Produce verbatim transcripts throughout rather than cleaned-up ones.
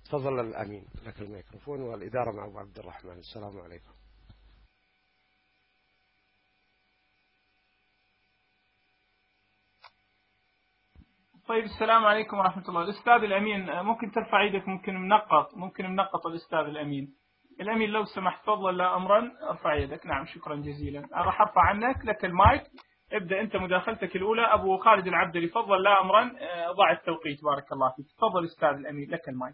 تفضل الأمين، لك الميكروفون والإدارة مع أبو عبد الرحمن. السلام عليكم. طيب السلام عليكم ورحمة الله. الأستاذ الأمين ممكن ترفع يدك؟ ممكن منقط ممكن منقط الأستاذ الأمين. الأمين لو سمحت تفضل، لا أمرا ارفع يدك. نعم شكرا جزيلا. أنا راح أرفع عنك، لك المايك، ابدأ أنت مداخلتك الأولى. أبو خالد العبدلي تفضل، لا أمرا ضع التوقيت. بارك الله فيك. تفضل أستاذ الأمين، لك المايك.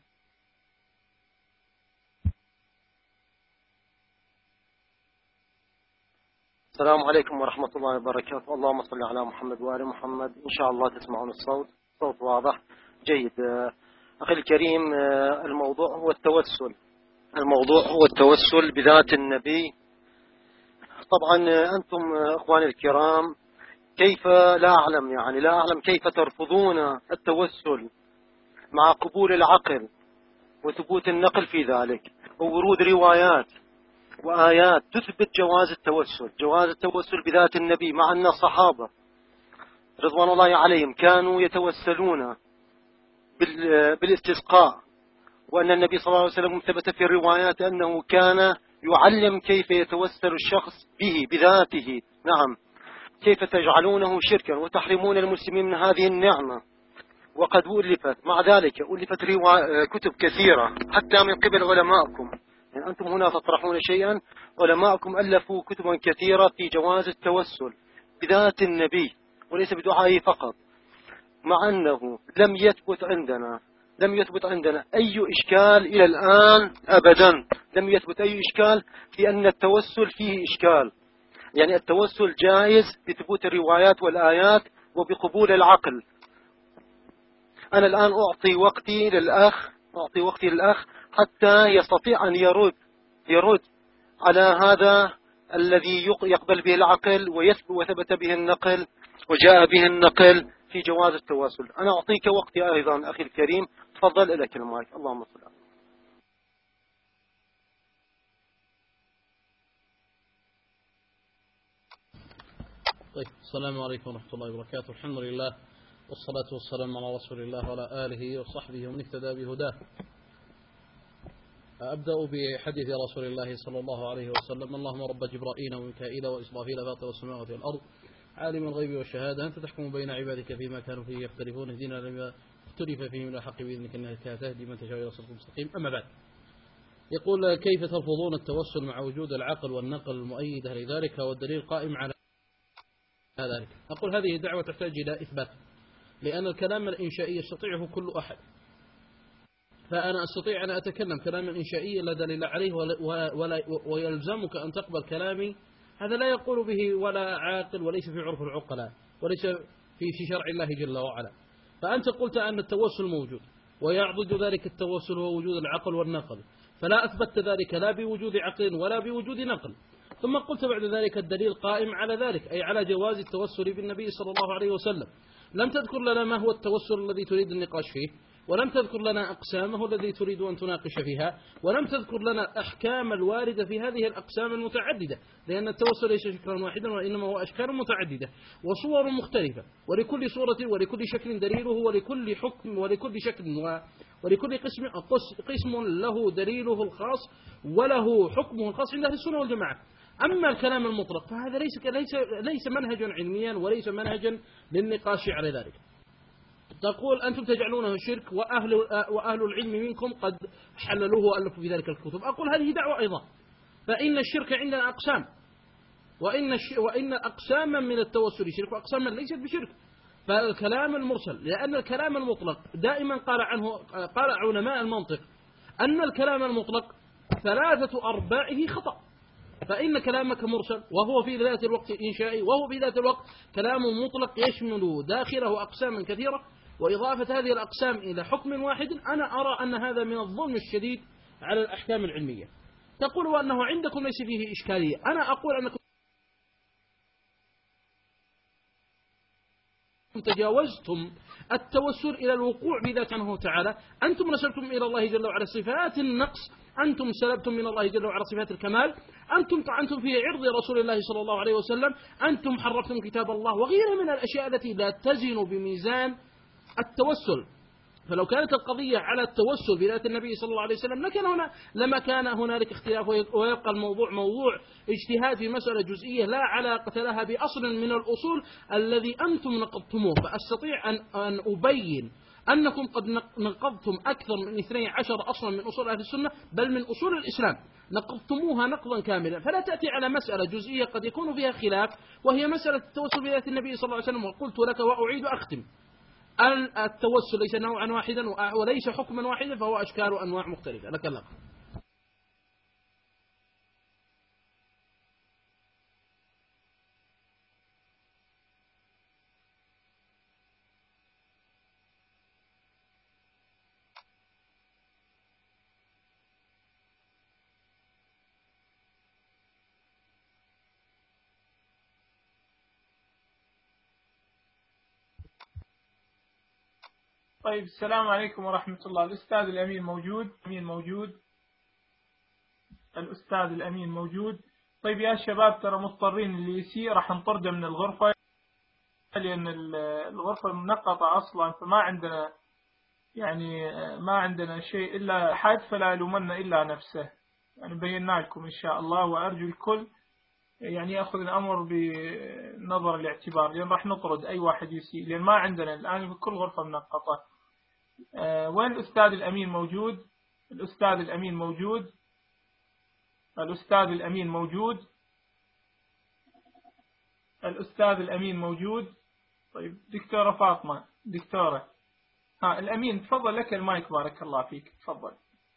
السلام عليكم ورحمة الله وبركاته. اللهم صل على محمد وآل محمد. إن شاء الله تسمعون الصوت، صوت واضح جيد. أخي الكريم، الموضوع هو التوسل. الموضوع هو التوسل بذات النبي. طبعا أنتم أخواني الكرام، كيف لا أعلم يعني لا أعلم كيف ترفضون التوسل مع قبول العقل وثبوت النقل في ذلك وورود روايات وآيات تثبت جواز التوسل جواز التوسل بذات النبي، مع أن الصحابة رضوان الله عليهم كانوا يتوسلون بالاستسقاء، وأن النبي صلى الله عليه وسلم ثبت في الروايات أنه كان يعلم كيف يتوسل الشخص به بذاته. نعم، كيف تجعلونه شركا وتحرمون المسلمين من هذه النعمة؟ وقد ألفت مع ذلك ألفت كتب كثيرة حتى من قبل علمائكم. يعني أنتم هنا تطرحون شيئا، علماءكم ألفوا كتبا كثيرة في جواز التوسل بذات النبي وليس بدعائه فقط، مع أنه لم يثبت عندنا لم يثبت عندنا أي إشكال إلى الآن أبدا. لم يثبت أي إشكال في أن التوسل فيه إشكال. يعني التوسل جائز بثبوت الروايات والآيات وبقبول العقل. أنا الآن أعطي وقتي للأخ أعطي وقتي للأخ حتى يستطيع أن يرد يرد على هذا الذي يقبل به العقل وثبت به النقل وجاء به النقل في جواز التواصل. أنا أعطيك وقتي أيضا أخي الكريم، تفضل إليك المايك. اللهم صل على. طيب، السلام عليكم ورحمة الله وبركاته. الحمد لله والصلاة والسلام على رسول الله وعلى آله وصحبه ومن اهتدى بهداه. أبدأ بحديث رسول الله صلى الله عليه وسلم: اللهم رب جبرائيل وميكائيل وإسرافيل فاطر السماوات والأرض عالم الغيب والشهادة أنت تحكم بين عبادك فيما كانوا فيه يختلفون اهدنا لما اختلف فيه من الحق بإذنك إنك تهدي من تشاء إلى صراط مستقيم. أما بعد، يقول: كيف ترفضون التوسل مع وجود العقل والنقل المؤيدة لذلك والدليل قائم على ذلك؟ أقول: هذه دعوة تحتاج إلى إثبات، لأن الكلام الإنشائي يستطيعه كل أحد. فأنا أستطيع أن أتكلم كلاما إنشائيا لا دليل عليه ولا ولا ويلزمك أن تقبل كلامي. هذا لا يقول به ولا عاقل وليس في عرف العقلاء وليس في شرع الله جل وعلا. فأنت قلت أن التوسل موجود ويعضد ذلك التوسل هو وجود العقل والنقل، فلا أثبت ذلك لا بوجود عقل ولا بوجود نقل. ثم قلت بعد ذلك الدليل قائم على ذلك، أي على جواز التوسل بالنبي صلى الله عليه وسلم. لم تذكر لنا ما هو التوسل الذي تريد النقاش فيه، ولم تذكر لنا أقسامه الذي تريد أن تناقش فيها، ولم تذكر لنا أحكام الواردة في هذه الأقسام المتعددة، لأن التوسل ليس شكلا واحدا وإنما هو أشكال متعددة وصور مختلفة، ولكل صورة ولكل شكل دليله ولكل حكم ولكل شكل ولكل قسم قسم له دليله الخاص وله حكمه الخاص عند أهل السنة والجماعة. أما الكلام المطلق فهذا ليس ليس ليس منهجا علميا وليس منهجا للنقاش على ذلك. تقول أنتم تجعلونه شرك وأهل, وأهل العلم منكم قد حللوه وألفوا في ذلك الكتب. أقول هذه دعوة أيضا، فإن الشرك عندنا أقسام، وإن, وإن أقساما من التوسل شرك وأقساما ليست بشرك. فالكلام المرسل، لأن الكلام المطلق دائما قال عنه قال علماء المنطق أن الكلام المطلق ثلاثة أرباعه خطأ. فإن كلامك مرسل وهو في ذات الوقت إنشائي وهو في ذات الوقت كلام مطلق يشمل داخله أقساما كثيرة، وإضافة هذه الأقسام إلى حكم واحد أنا أرى أن هذا من الظلم الشديد على الأحكام العلمية. تقول أنه عندكم ليس فيه إشكالية، أنا أقول أنكم تجاوزتم التوسل إلى الوقوع بذات عنه تعالى. أنتم نسبتم إلى الله جل وعلا صفات النقص، أنتم سلبتم من الله جل وعلا صفات الكمال، أنتم طعنتم في عرض رسول الله صلى الله عليه وسلم، أنتم حرفتم كتاب الله وغيرها من الأشياء التي لا تزن بميزان التوسل. فلو كانت القضية على التوسل بذات النبي صلى الله عليه وسلم لكن هنا لما كان هنالك اختلاف، ويبقى الموضوع موضوع اجتهاد في مسألة جزئية لا علاقة لها بأصل من الأصول الذي أنتم نقضتموه. فأستطيع أن, أن أبين أنكم قد نقضتم أكثر من اثني عشر أصلا من أصول أهل السنة، بل من أصول الإسلام نقضتموها نقضا كاملا. فلا تأتي على مسألة جزئية قد يكون فيها خلاف وهي مسألة التوسل بذات النبي صلى الله عليه وسلم. وقلت لك وأعيد أختم، التوسل ليس نوعا واحدا وليس حكما واحدا، فهو أشكال وأنواع مختلفة. لك اللقب. طيب السلام عليكم ورحمة الله. الأستاذ الأمين موجود؟ الأمين موجود؟ الأستاذ الأمين موجود؟ طيب يا شباب ترى مضطرين اللي يسير راح نطرده من الغرفة، لأن الغرفة منقطة أصلا، فما عندنا يعني ما عندنا شيء إلا حد، فلا يلومن إلا نفسه. يعني بينا لكم إن شاء الله، وأرجو الكل يعني يأخذ الأمر بنظر الاعتبار، لأن راح نطرد أي واحد يسيء، لأن ما عندنا الآن في كل غرفة منقطة. أه وين الأستاذ الأمين موجود؟ الأستاذ الأمين موجود؟ الأستاذ الأمين موجود؟ الأستاذ الأمين موجود؟ طيب دكتورة فاطمة، دكتورة ها الأمين تفضل، لك المايك بارك الله فيك، تفضل.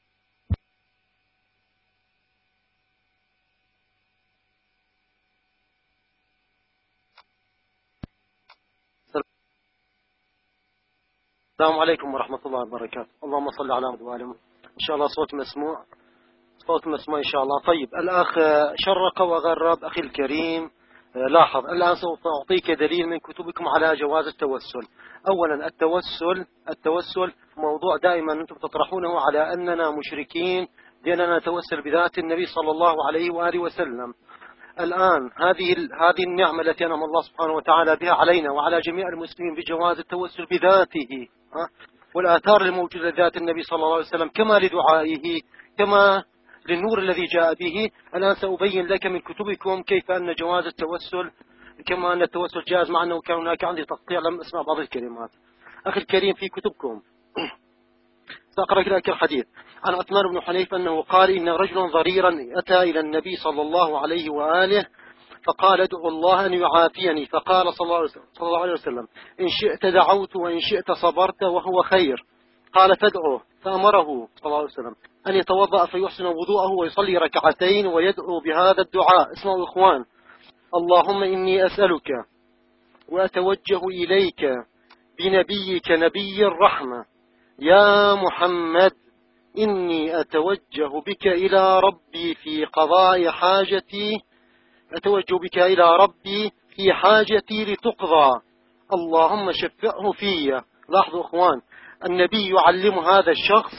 السلام عليكم ورحمة الله وبركاته. اللهم صل على محمد وآله. إن شاء الله صوت مسموع، صوت مسموع إن شاء الله. طيب الأخ شرق وغرب أخي الكريم، لاحظ الآن سوف أعطيك دليل من كتبكم على جواز التوسل. أولا التوسل التوسل موضوع دائما أنتم تطرحونه على أننا مشركين لأننا نتوسل بذات النبي صلى الله عليه وآله وسلم. الآن هذه هذه النعمة التي أنعم الله سبحانه وتعالى بها علينا وعلى جميع المسلمين بجواز التوسل بذاته، والآثار الموجودة لذات النبي صلى الله عليه وسلم كما لدعائه كما للنور الذي جاء به. الآن سأبين لك من كتبكم كيف أن جواز التوسل، كما أن التوسل جائز، مع أنه كان هناك عندي تقطيع لم أسمع بعض الكلمات. أخي الكريم في كتبكم سأقرأ لك الحديث عن عثمان بن حنيفة أنه قال إن رجلا ضريرا أتى إلى النبي صلى الله عليه وآله فقال ادعو الله أن يعافيني، فقال صلى الله عليه وسلم إن شئت دعوت وإن شئت صبرت وهو خير. قال تدعو، فأمره صلى الله عليه وسلم أن يتوضأ فيحسن وضوءه ويصلي ركعتين ويدعو بهذا الدعاء. اسمعوا إخوان: اللهم إني أسألك وأتوجه إليك بنبيك نبي الرحمة يا محمد، إني أتوجه بك إلى ربي في قضاء حاجتي أتوجه بك إلى ربي في حاجتي لتقضى، اللهم شفعه في. لاحظوا إخوان، النبي يعلم هذا الشخص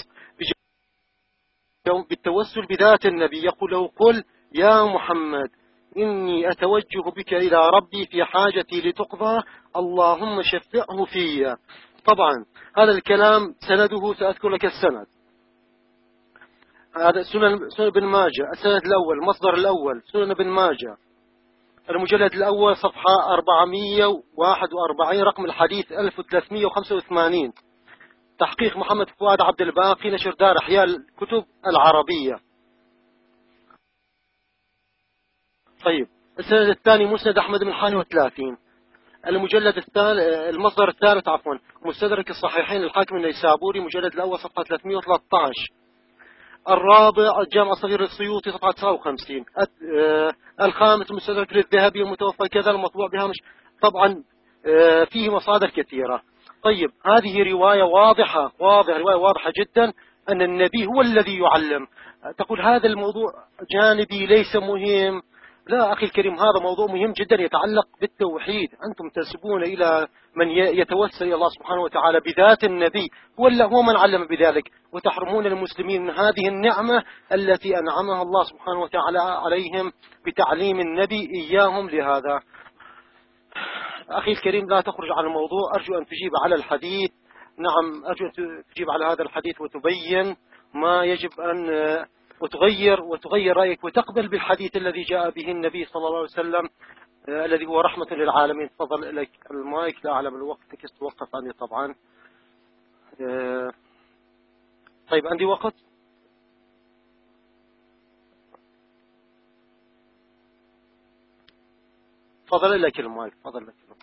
بالتوسل بذات النبي، يقول له قل يا محمد إني أتوجه بك إلى ربي في حاجتي لتقضى، اللهم شفعه في. طبعا هذا الكلام سنده سأذكر لك السند. هذا سنن سنن ابن ماجه، السند الأول، المصدر الأول سنن ابن ماجه، المجلد الأول صفحة أربعمئة وواحد وأربعين، رقم الحديث ألف وثلاثمئة وخمسة وثمانين، تحقيق محمد فؤاد عبد الباقي، نشر دار إحياء الكتب العربية. طيب السند الثاني مسند أحمد بن حاني وثلاثين، المجلد الثالث المصدر الثالث عفوا مستدرك الصحيحين للحاكم النيسابوري، مجلد الأول صفحة ثلاثمئة وثلاثة عشر. الرابع الجامع الصغير للسيوطي صفحة تسعة وخمسين. الخامس مستدرك للذهبي المتوفى كذا المطبوع بهامش. طبعا فيه مصادر كثيرة. طيب هذه رواية واضحة واضحة رواية واضحة جدا أن النبي هو الذي يعلم. تقول هذا الموضوع جانبي ليس مهم. لا أخي الكريم، هذا موضوع مهم جدا يتعلق بالتوحيد. أنتم تنسبون إلى من يتوسل إلى الله سبحانه وتعالى بذات النبي، هو من علم بذلك، وتحرمون المسلمين من هذه النعمة التي أنعمها الله سبحانه وتعالى عليهم بتعليم النبي إياهم. لهذا أخي الكريم لا تخرج عن الموضوع، أرجو أن تجيب على الحديث نعم أرجو أن تجيب على هذا الحديث وتبين ما يجب أن وتغير وتغير رأيك وتقبل بالحديث الذي جاء به النبي صلى الله عليه وسلم الذي هو رحمة للعالمين. تفضل لك المايك. لا أعلم الوقت توقف عني طبعا. طيب عندي وقت. تفضل لك المايك. تفضل لك المايك.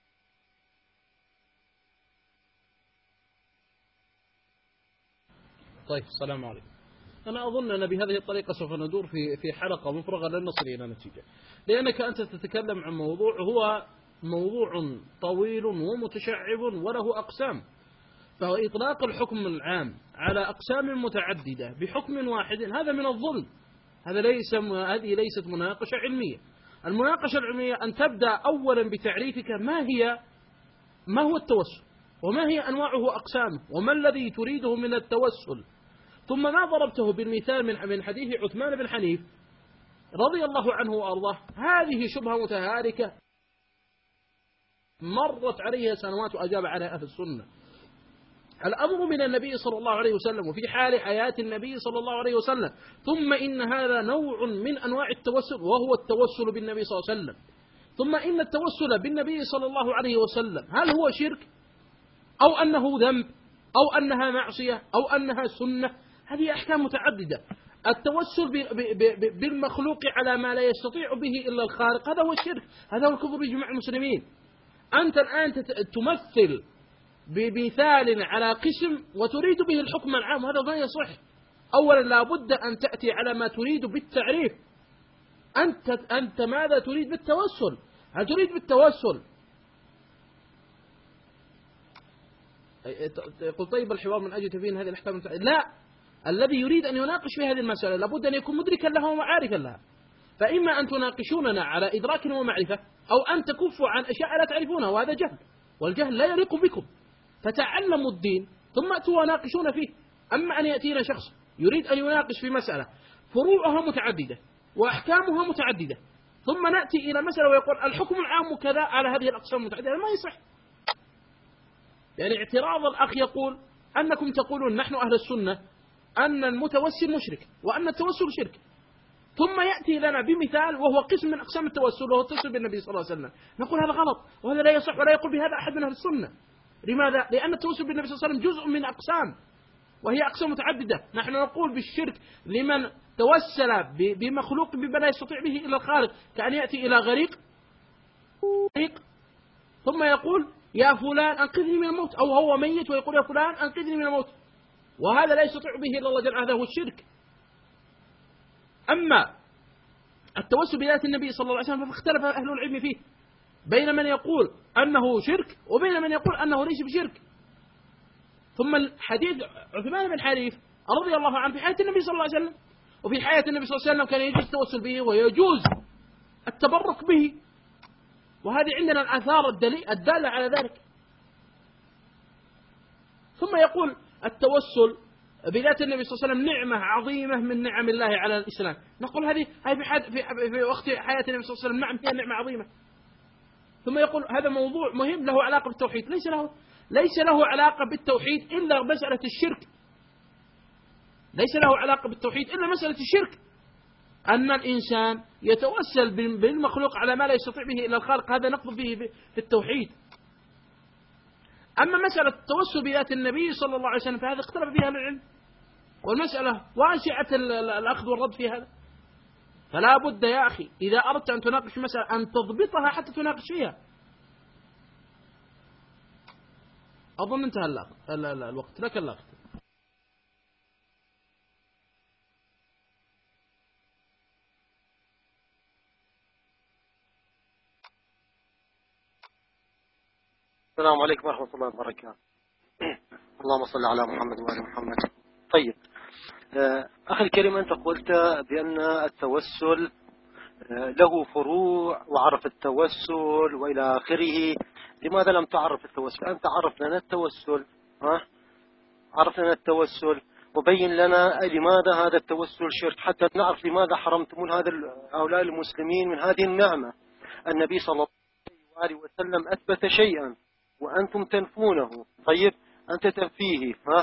طيب السلام عليكم. أنا أظن أن بهذه الطريقة سوف ندور في في حلقة مفرغة لن نصل إلى نتيجة، لأنك أنت تتكلم عن موضوع هو موضوع طويل ومتشعب وله أقسام، فهو إطلاق الحكم العام على أقسام متعددة بحكم واحد هذا من الظلم. هذا ليس هذه ليست مناقشة علمية. المناقشة العلمية أن تبدأ أولا بتعريفك ما هي ما هو التوسل، وما هي أنواعه أقسامه، وما الذي تريده من التوسل. ثم ما ضربته بالمثال من حديث عثمان بن حنيف رضي الله عنه وأرضاه، هذه شبهة متهالكة مرت عليها سنوات وأجاب عليها أهل السنة. الأمر من النبي صلى الله عليه وسلم وفي حال حياة النبي صلى الله عليه وسلم. ثم إن هذا نوع من أنواع التوسل وهو التوسل بالنبي صلى الله عليه وسلم. ثم إن التوسل بالنبي صلى الله عليه وسلم هل هو شرك أو أنه ذنب أو أنها معصية أو أنها سنة؟ هذه أحكام متعددة. التوسل بالمخلوق على ما لا يستطيع به إلا الخالق هذا هو الشرك، هذا هو الكفر بجميع المسلمين. أنت الآن تمثل بمثال على قسم وتريد به الحكم العام، هذا ما يصح. أولا لا بد أن تأتي على ما تريد بالتعريف. أنت أنت ماذا تريد بالتوسل؟ هل تريد بالتوسل يقول طيب الحوار من أجل تبين هذه الأحكام؟ لا، الذي يريد أن يناقش في هذه المسألة لابد أن يكون مدركا لها ومعارفا لها. فإما أن تناقشوننا على إدراك ومعرفة أو أن تكفوا عن أشياء لا تعرفونها، وهذا جهل، والجهل لا يليق بكم. فتعلموا الدين ثم أتوا وناقشون فيه. أما أن يأتينا شخص يريد أن يناقش في مسألة فروعها متعددة وأحكامها متعددة ثم نأتي إلى مسألة ويقول الحكم العام كذا على هذه الأقسام المتعددة، ما يصح. يعني اعتراض الأخ يقول أنكم تقولون نحن أهل السنة أن المتوسل مشرك وأن التوسل شرك، ثم يأتي لنا بمثال وهو قسم من أقسام التوسل وهو التوسل بالنبي صلى الله عليه وسلم، نقول هذا غلط وهذا لا يصح ولا يقول بهذا أحد من أهل السنة. لماذا؟ لأن التوسل بالنبي صلى الله عليه وسلم جزء من أقسام وهي أقسام متعددة. نحن نقول بالشرك لمن توسل بمخلوق بما لا يستطيع به إلا الخالق، كأن يأتي إلى غريق ثم يقول يا فلان أنقذني من الموت، أو هو ميت ويقول يا فلان أنقذني من الموت، وهذا لا يستطيع به إلا الله جل وعلا، هذا هو الشرك. أما التوسل بذات النبي صلى الله عليه وسلم فاختلف أهل العلم فيه بين من يقول أنه شرك وبين من يقول أنه ليس بشرك. ثم الحديث عثمان بن حنيف رضي الله عنه في حياة النبي صلى الله عليه وسلم، وفي حياة النبي صلى الله عليه وسلم كان يجوز التوسل به ويجوز التبرك به، وهذه عندنا الآثار الدالة على ذلك. ثم يقول التوسل بذات النبي صلى الله عليه وسلم نعمة عظيمة من نعم الله على الإسلام، نقول هذه هذه في في وقت حياة النبي صلى الله عليه وسلم نعم هي نعمة عظيمة. ثم يقول هذا موضوع مهم له علاقة بالتوحيد، ليس له ليس له علاقة بالتوحيد إلا مسألة الشرك، ليس له علاقة بالتوحيد إلا مسألة الشرك، أن الإنسان يتوسل بالمخلوق على ما لا يستطيع به إلا الخالق، هذا نقض به في التوحيد. أما مسألة التوسل بذات النبي صلى الله عليه وسلم فهذا اختلف فيها العلم، والمسألة واسعة الأخذ والرد في هذا. فلا بد يا أخي إذا أردت أن تناقش مسألة أن تضبطها حتى تناقش فيها. أظن انتهى الوقت، لك اللقط. السلام عليكم ورحمة الله وبركاته. اللهم صل على محمد وآل محمد. طيب أخي الكريم، أنت قلت بأن التوسل له فروع وعرف التوسل وإلى آخره. لماذا لم تعرف التوسل؟ أنت عرف لنا التوسل، ها؟ عرف لنا التوسل وبين لنا لماذا هذا التوسل شرك، حتى نعرف لماذا حرمتمون هذا هؤلاء المسلمين من هذه النعمة. النبي صلى الله عليه وسلم أثبت شيئا وأنتم تنفونه. طيب أنت تنفيه. ها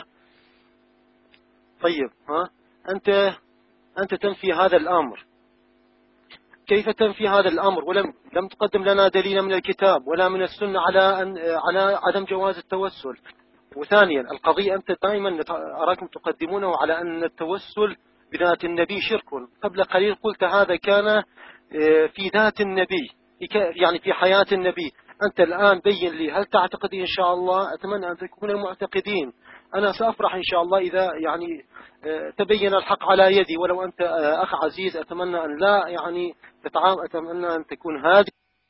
طيب ها أنت أنت تنفي هذا الأمر. كيف تنفي هذا الأمر ولم لم تقدم لنا دليلا من الكتاب ولا من السنة على أن على عدم جواز التوسل؟ وثانيا القضية أنت دائما أراكم تقدمونه على أن التوسل بذات النبي شرك. قبل قليل قلت هذا كان في ذات النبي، يعني في حياة النبي. أنت الآن بين لي هل تعتقد إن شاء الله؟ أتمنى أن تكون المعتقدين. أنا سأفرح إن شاء الله إذا يعني تبين الحق على يدي، ولو أنت أخ عزيز أتمنى أن لا يعني تتعام، أتمنى أن تكون هادي.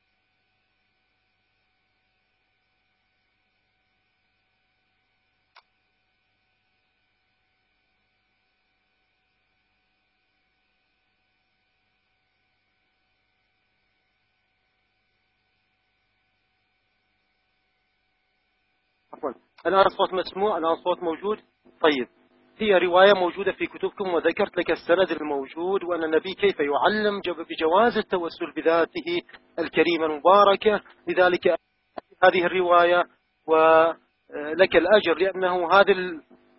الآن صوت مسموع، الآن صوت موجود. طيب هي رواية موجودة في كتبكم وذكرت لك السند الموجود وأن النبي كيف يعلم بجواز التوسل بذاته الكريمة المباركة. لذلك هذه الرواية ولك الأجر، لأنه هذا ال...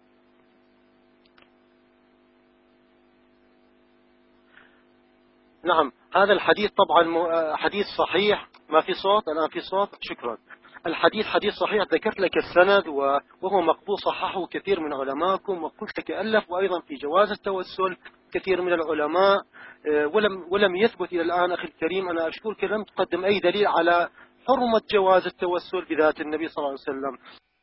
نعم هذا الحديث طبعا حديث صحيح. ما في صوت؟ الآن في صوت، شكرا. الحديث حديث صحيح، ذكرت لك السند وهو مقبول، صححه كثير من علماءكم، وقلت لك ألف وأيضا في جواز التوسل كثير من العلماء، ولم ولم يثبت إلى الآن. أخي الكريم أنا أشكرك لم تقدم أي دليل على حرمة جواز التوسل بذات النبي صلى الله عليه وسلم.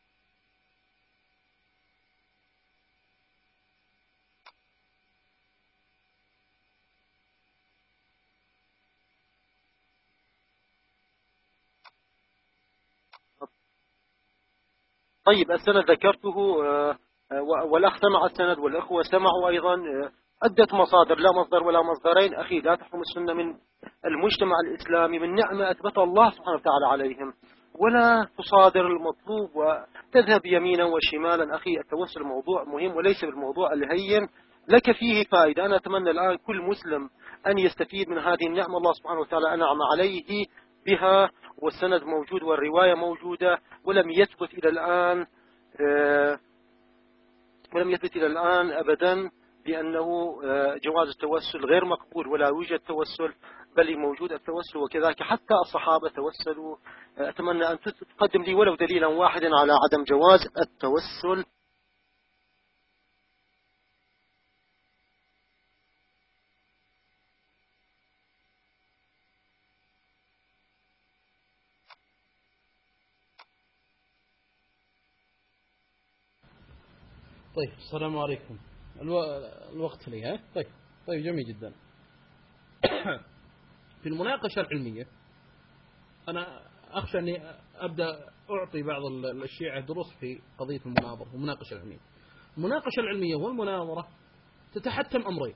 طيب السند ذكرته والأخ سمع السند والأخوة سمعوا أيضا عدة مصادر، لا مصدر ولا مصدرين. أخي لا تحرم السنة من المجتمع الإسلامي من نعمة أثبتها الله سبحانه وتعالى عليهم، ولا تصادر المطلوب وتذهب يمينا وشمالا. أخي التوسل موضوع مهم وليس بالموضوع الهين، لك فيه فائدة. أنا أتمنى الآن كل مسلم أن يستفيد من هذه النعمة الله سبحانه وتعالى أنعم عليه بها، والسند موجود والرواية موجودة، ولم يثبت إلى الآن ولم يثبت إلى الآن أبدا بأنه جواز التوسل غير مقبول ولا يوجد توسل، بل موجود التوسل، وكذلك حتى الصحابة توسلوا. أتمنى أن تقدم لي ولو دليلا واحدا على عدم جواز التوسل. طيب السلام عليكم. الو... الوقت لي ها؟ طيب طيب جميل جدا. في المناقشة العلمية أنا أخشى أني أبدأ أعطي بعض الشيعة دروس في قضية المناظرة والمناقشة العلمية. المناقشة العلمية والمناظرة تتحتم أمرين.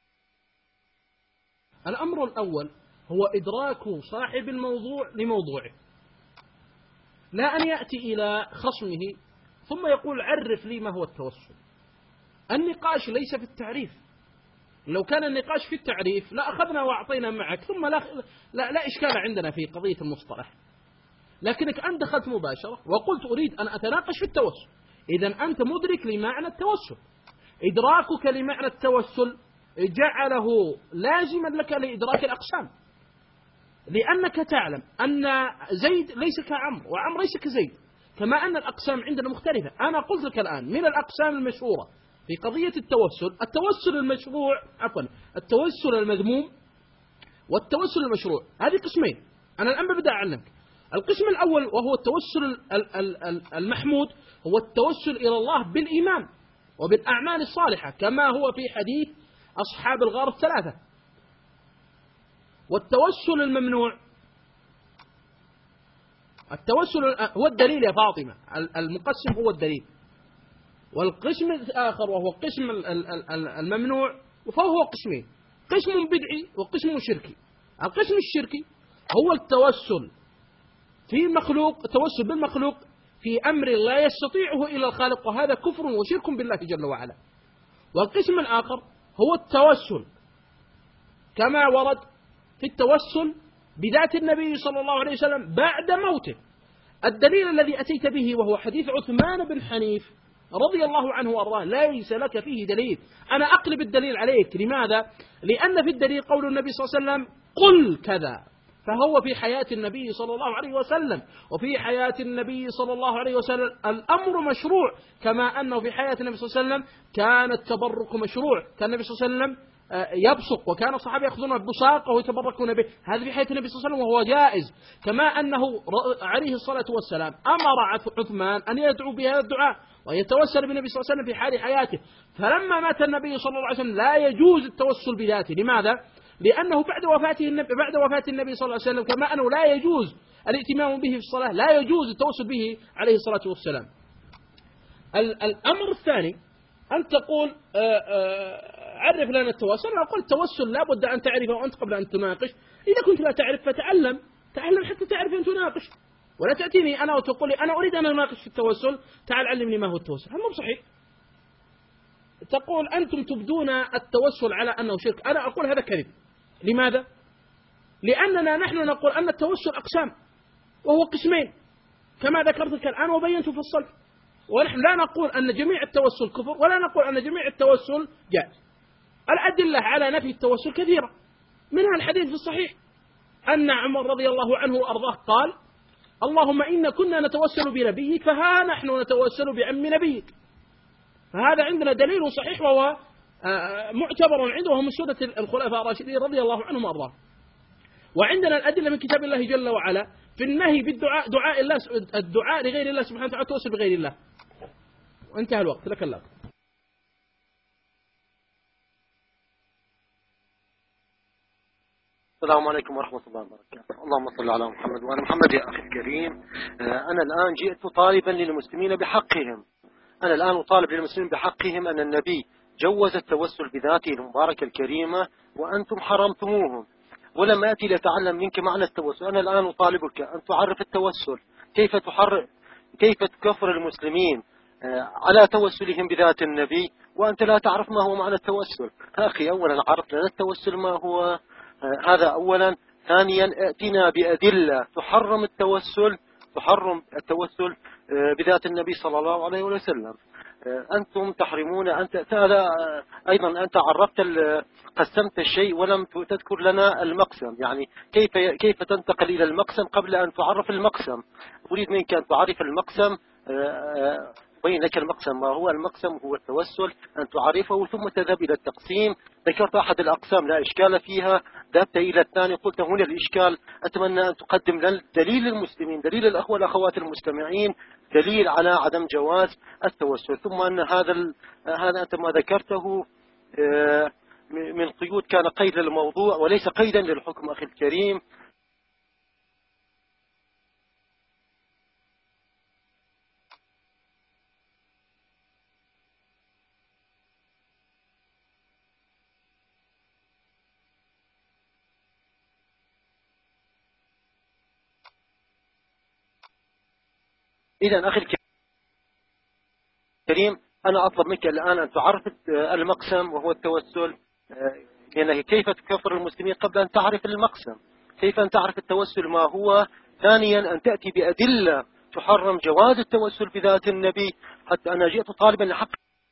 الأمر الأول هو إدراك صاحب الموضوع لموضوعه، لا أن يأتي إلى خصمه ثم يقول عرف لي ما هو التوسل. النقاش ليس في التعريف. لو كان النقاش في التعريف لا أخذنا وأعطينا معك ثم لا, لا, لا إشكال عندنا في قضية المصطلح، لكنك أنت دخلت مباشرة وقلت أريد أن أتناقش في التوسل. إذن أنت مدرك لمعنى التوسل. إدراكك لمعنى التوسل جعله لازما لك لإدراك الأقسام، لأنك تعلم أن زيد ليس كعمر وعمر ليس كزيد، كما أن الأقسام عندنا مختلفة. أنا قلت لك الآن من الأقسام المشهورة في قضية التوسل التوسل المشروع عفوا التوسل المذموم والتوسل المشروع. هذه قسمين أنا الآن ببدأ أعلمك. القسم الأول وهو التوسل المحمود، هو التوسل إلى الله بالإيمان وبالأعمال الصالحة كما هو في حديث أصحاب الغار الثلاثة. والتوسل الممنوع التوسل هو الدليل يا فاطمة، المقسم هو الدليل. والقسم الآخر وهو قسم الممنوع فهو قسمين، قسم بدعي وقسم شركي. القسم الشركي هو التوسل في مخلوق، التوسل بالمخلوق في أمر لا يستطيعه إلا الخالق، وهذا كفر وشرك بالله جل وعلا. والقسم الآخر هو التوسل كما ورد في التوسل بذات النبي صلى الله عليه وسلم بعد موته. الدليل الذي أتيت به وهو حديث عثمان بن حنيف رضي الله عنه وأرضاه ليس لك فيه دليل. أنا أقلب الدليل عليك. لماذا؟ لأن في الدليل قول النبي صلى الله عليه وسلم قل كذا، فهو في حياة النبي صلى الله عليه وسلم، وفي حياة النبي صلى الله عليه وسلم الأمر مشروع، كما أنه في حياة النبي صلى الله عليه وسلم كان التبرك مشروع، كان النبي صلى الله عليه وسلم يبصق، وكان الصحابة يأخذون البصاق ويتبركون به، هذا في حياة النبي صلى الله عليه وسلم وهو جائز. كما أنه عليه الصلاة والسلام أمر عثمان أن يدعو بهذا الدعاء ويتوسل بالنبي صلى الله عليه وسلم في حال حياته. فلما مات النبي صلى الله عليه وسلم لا يجوز التوسل بذاته. لماذا؟ لأنه بعد وفاته النبي بعد وفاة النبي صلى الله عليه وسلم كما أنه لا يجوز الائتمام به في الصلاة لا يجوز التوسل به عليه الصلاة والسلام. الأمر الثاني أن تقول آآ آآ عرف لنا التوسل. أنا أقول التوسل لا بد أن تعرفه وأنت قبل أن تناقش. إذا كنت لا تعرف فتعلم تعلم حتى تعرف أن تناقش، ولا تأتيني أنا وتقول لي أنا أريد أن أناقش في التوسل، تعال علمني ما هو التوسل. هذا مو صحيح. تقول أنتم تبدون التوسل على أنه شرك، أنا أقول هذا كذب. لماذا؟ لأننا نحن نقول أن التوسل أقسام وهو قسمين كما ذكرت لك الآن وبينت في الصلح، ونحن لا نقول أن جميع التوسل كفر ولا نقول أن جميع التوسل جائز. الأدلة على نفي التوسل كثيرة، منها الحديث في الصحيح أن عمر رضي الله عنه وأرضاه قال اللهم إن كنا نتوسل بنبيك فها نحن نتوسل بعم نبيك. فهذا عندنا دليل صحيح وهو معتبر عنده وهو من سنة الخلفاء الراشدين رضي الله عنهم وأرضاهم. وعندنا الأدلة من كتاب الله جل وعلا في النهي بالدعاء دعاء الله الدعاء لغير الله سبحانه وتعالى توسل بغير الله. وانتهى الوقت، لك الله. السلام عليكم ورحمة الله وبركاته. اللهم صل على محمد وعلى محمد. يا أخي الكريم، أنا الآن جئت طالبا للمسلمين بحقهم أنا الآن أطالب للمسلمين بحقهم أن النبي جوز التوسل بذاته المباركة الكريمة وأنتم حرمتموهم، ولم أتي لأتعلم منك معنى التوسل. أنا الآن أطالبك أن تعرف التوسل، كيف تحرر كيف تكفر المسلمين على توسلهم بذات النبي وأنت لا تعرف ما هو معنى التوسل. أخي، أولا عرف لنا التوسل ما هو، هذا أولا. ثانيا ائتنا بأدلة تحرم التوسل تحرم التوسل بذات النبي صلى الله عليه وسلم. أنتم تحرمون. أنت هذا أيضا أنت عرفت قسمت الشيء ولم تذكر لنا المقسم، يعني كيف كيف تنتقل إلى المقسم قبل أن تعرف المقسم. أريد منك أن تعرف المقسم، بين لك المقسم ما هو. المقسم هو التوسل، أن تعرفه ثم تذهب إلى التقسيم. ذكرت أحد الأقسام لا إشكال فيها، ذهبت إلى الثاني قلت هنا الإشكال. أتمنى أن تقدم لنا دليل المسلمين، دليل الأخوة والأخوات المستمعين، دليل على عدم جواز التوسل. ثم أن هذا هذا أنت ما ذكرته من قيود كان قيد للموضوع وليس قيدا للحكم. أخي الكريم، إذا أخي الكريم، أنا أطلب منك الآن أن تعرف المقسم وهو التوسل، يعني كيف تكفر المسلمين قبل أن تعرف المقسم، كيف أن تعرف التوسل ما هو. ثانيا أن تأتي بأدلة تحرم جواز التوسل بذات النبي. حتى أنا جئت طالبا لحق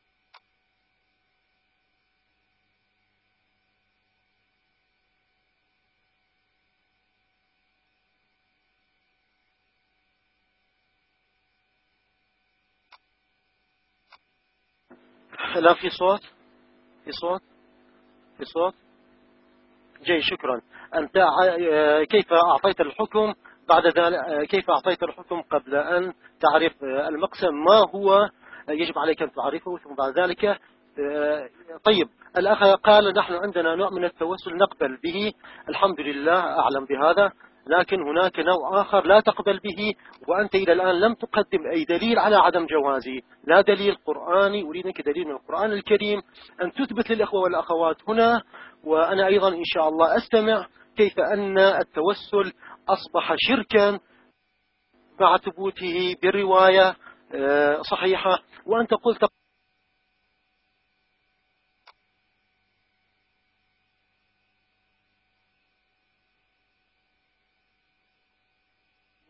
لا في صوت في صوت في صوت جيد، شكرا. أنت كيف أعطيت الحكم بعد ذلك؟ كيف أعطيت الحكم قبل أن تعرف المقسم ما هو يجب عليك أن تعرفه ثم بعد ذلك. طيب، الأخ قال نحن عندنا نوع من التوسل نقبل به، الحمد لله أعلم بهذا، لكن هناك نوع آخر لا تقبل به، وأنت إلى الآن لم تقدم أي دليل على عدم جوازه، لا دليل قرآني. أريد منك دليل من القرآن الكريم أن تثبت للإخوة والأخوات هنا، وأنا أيضا إن شاء الله أستمع كيف أن التوسل أصبح شركا مع ثبوته بالرواية صحيحة. وأنت قلت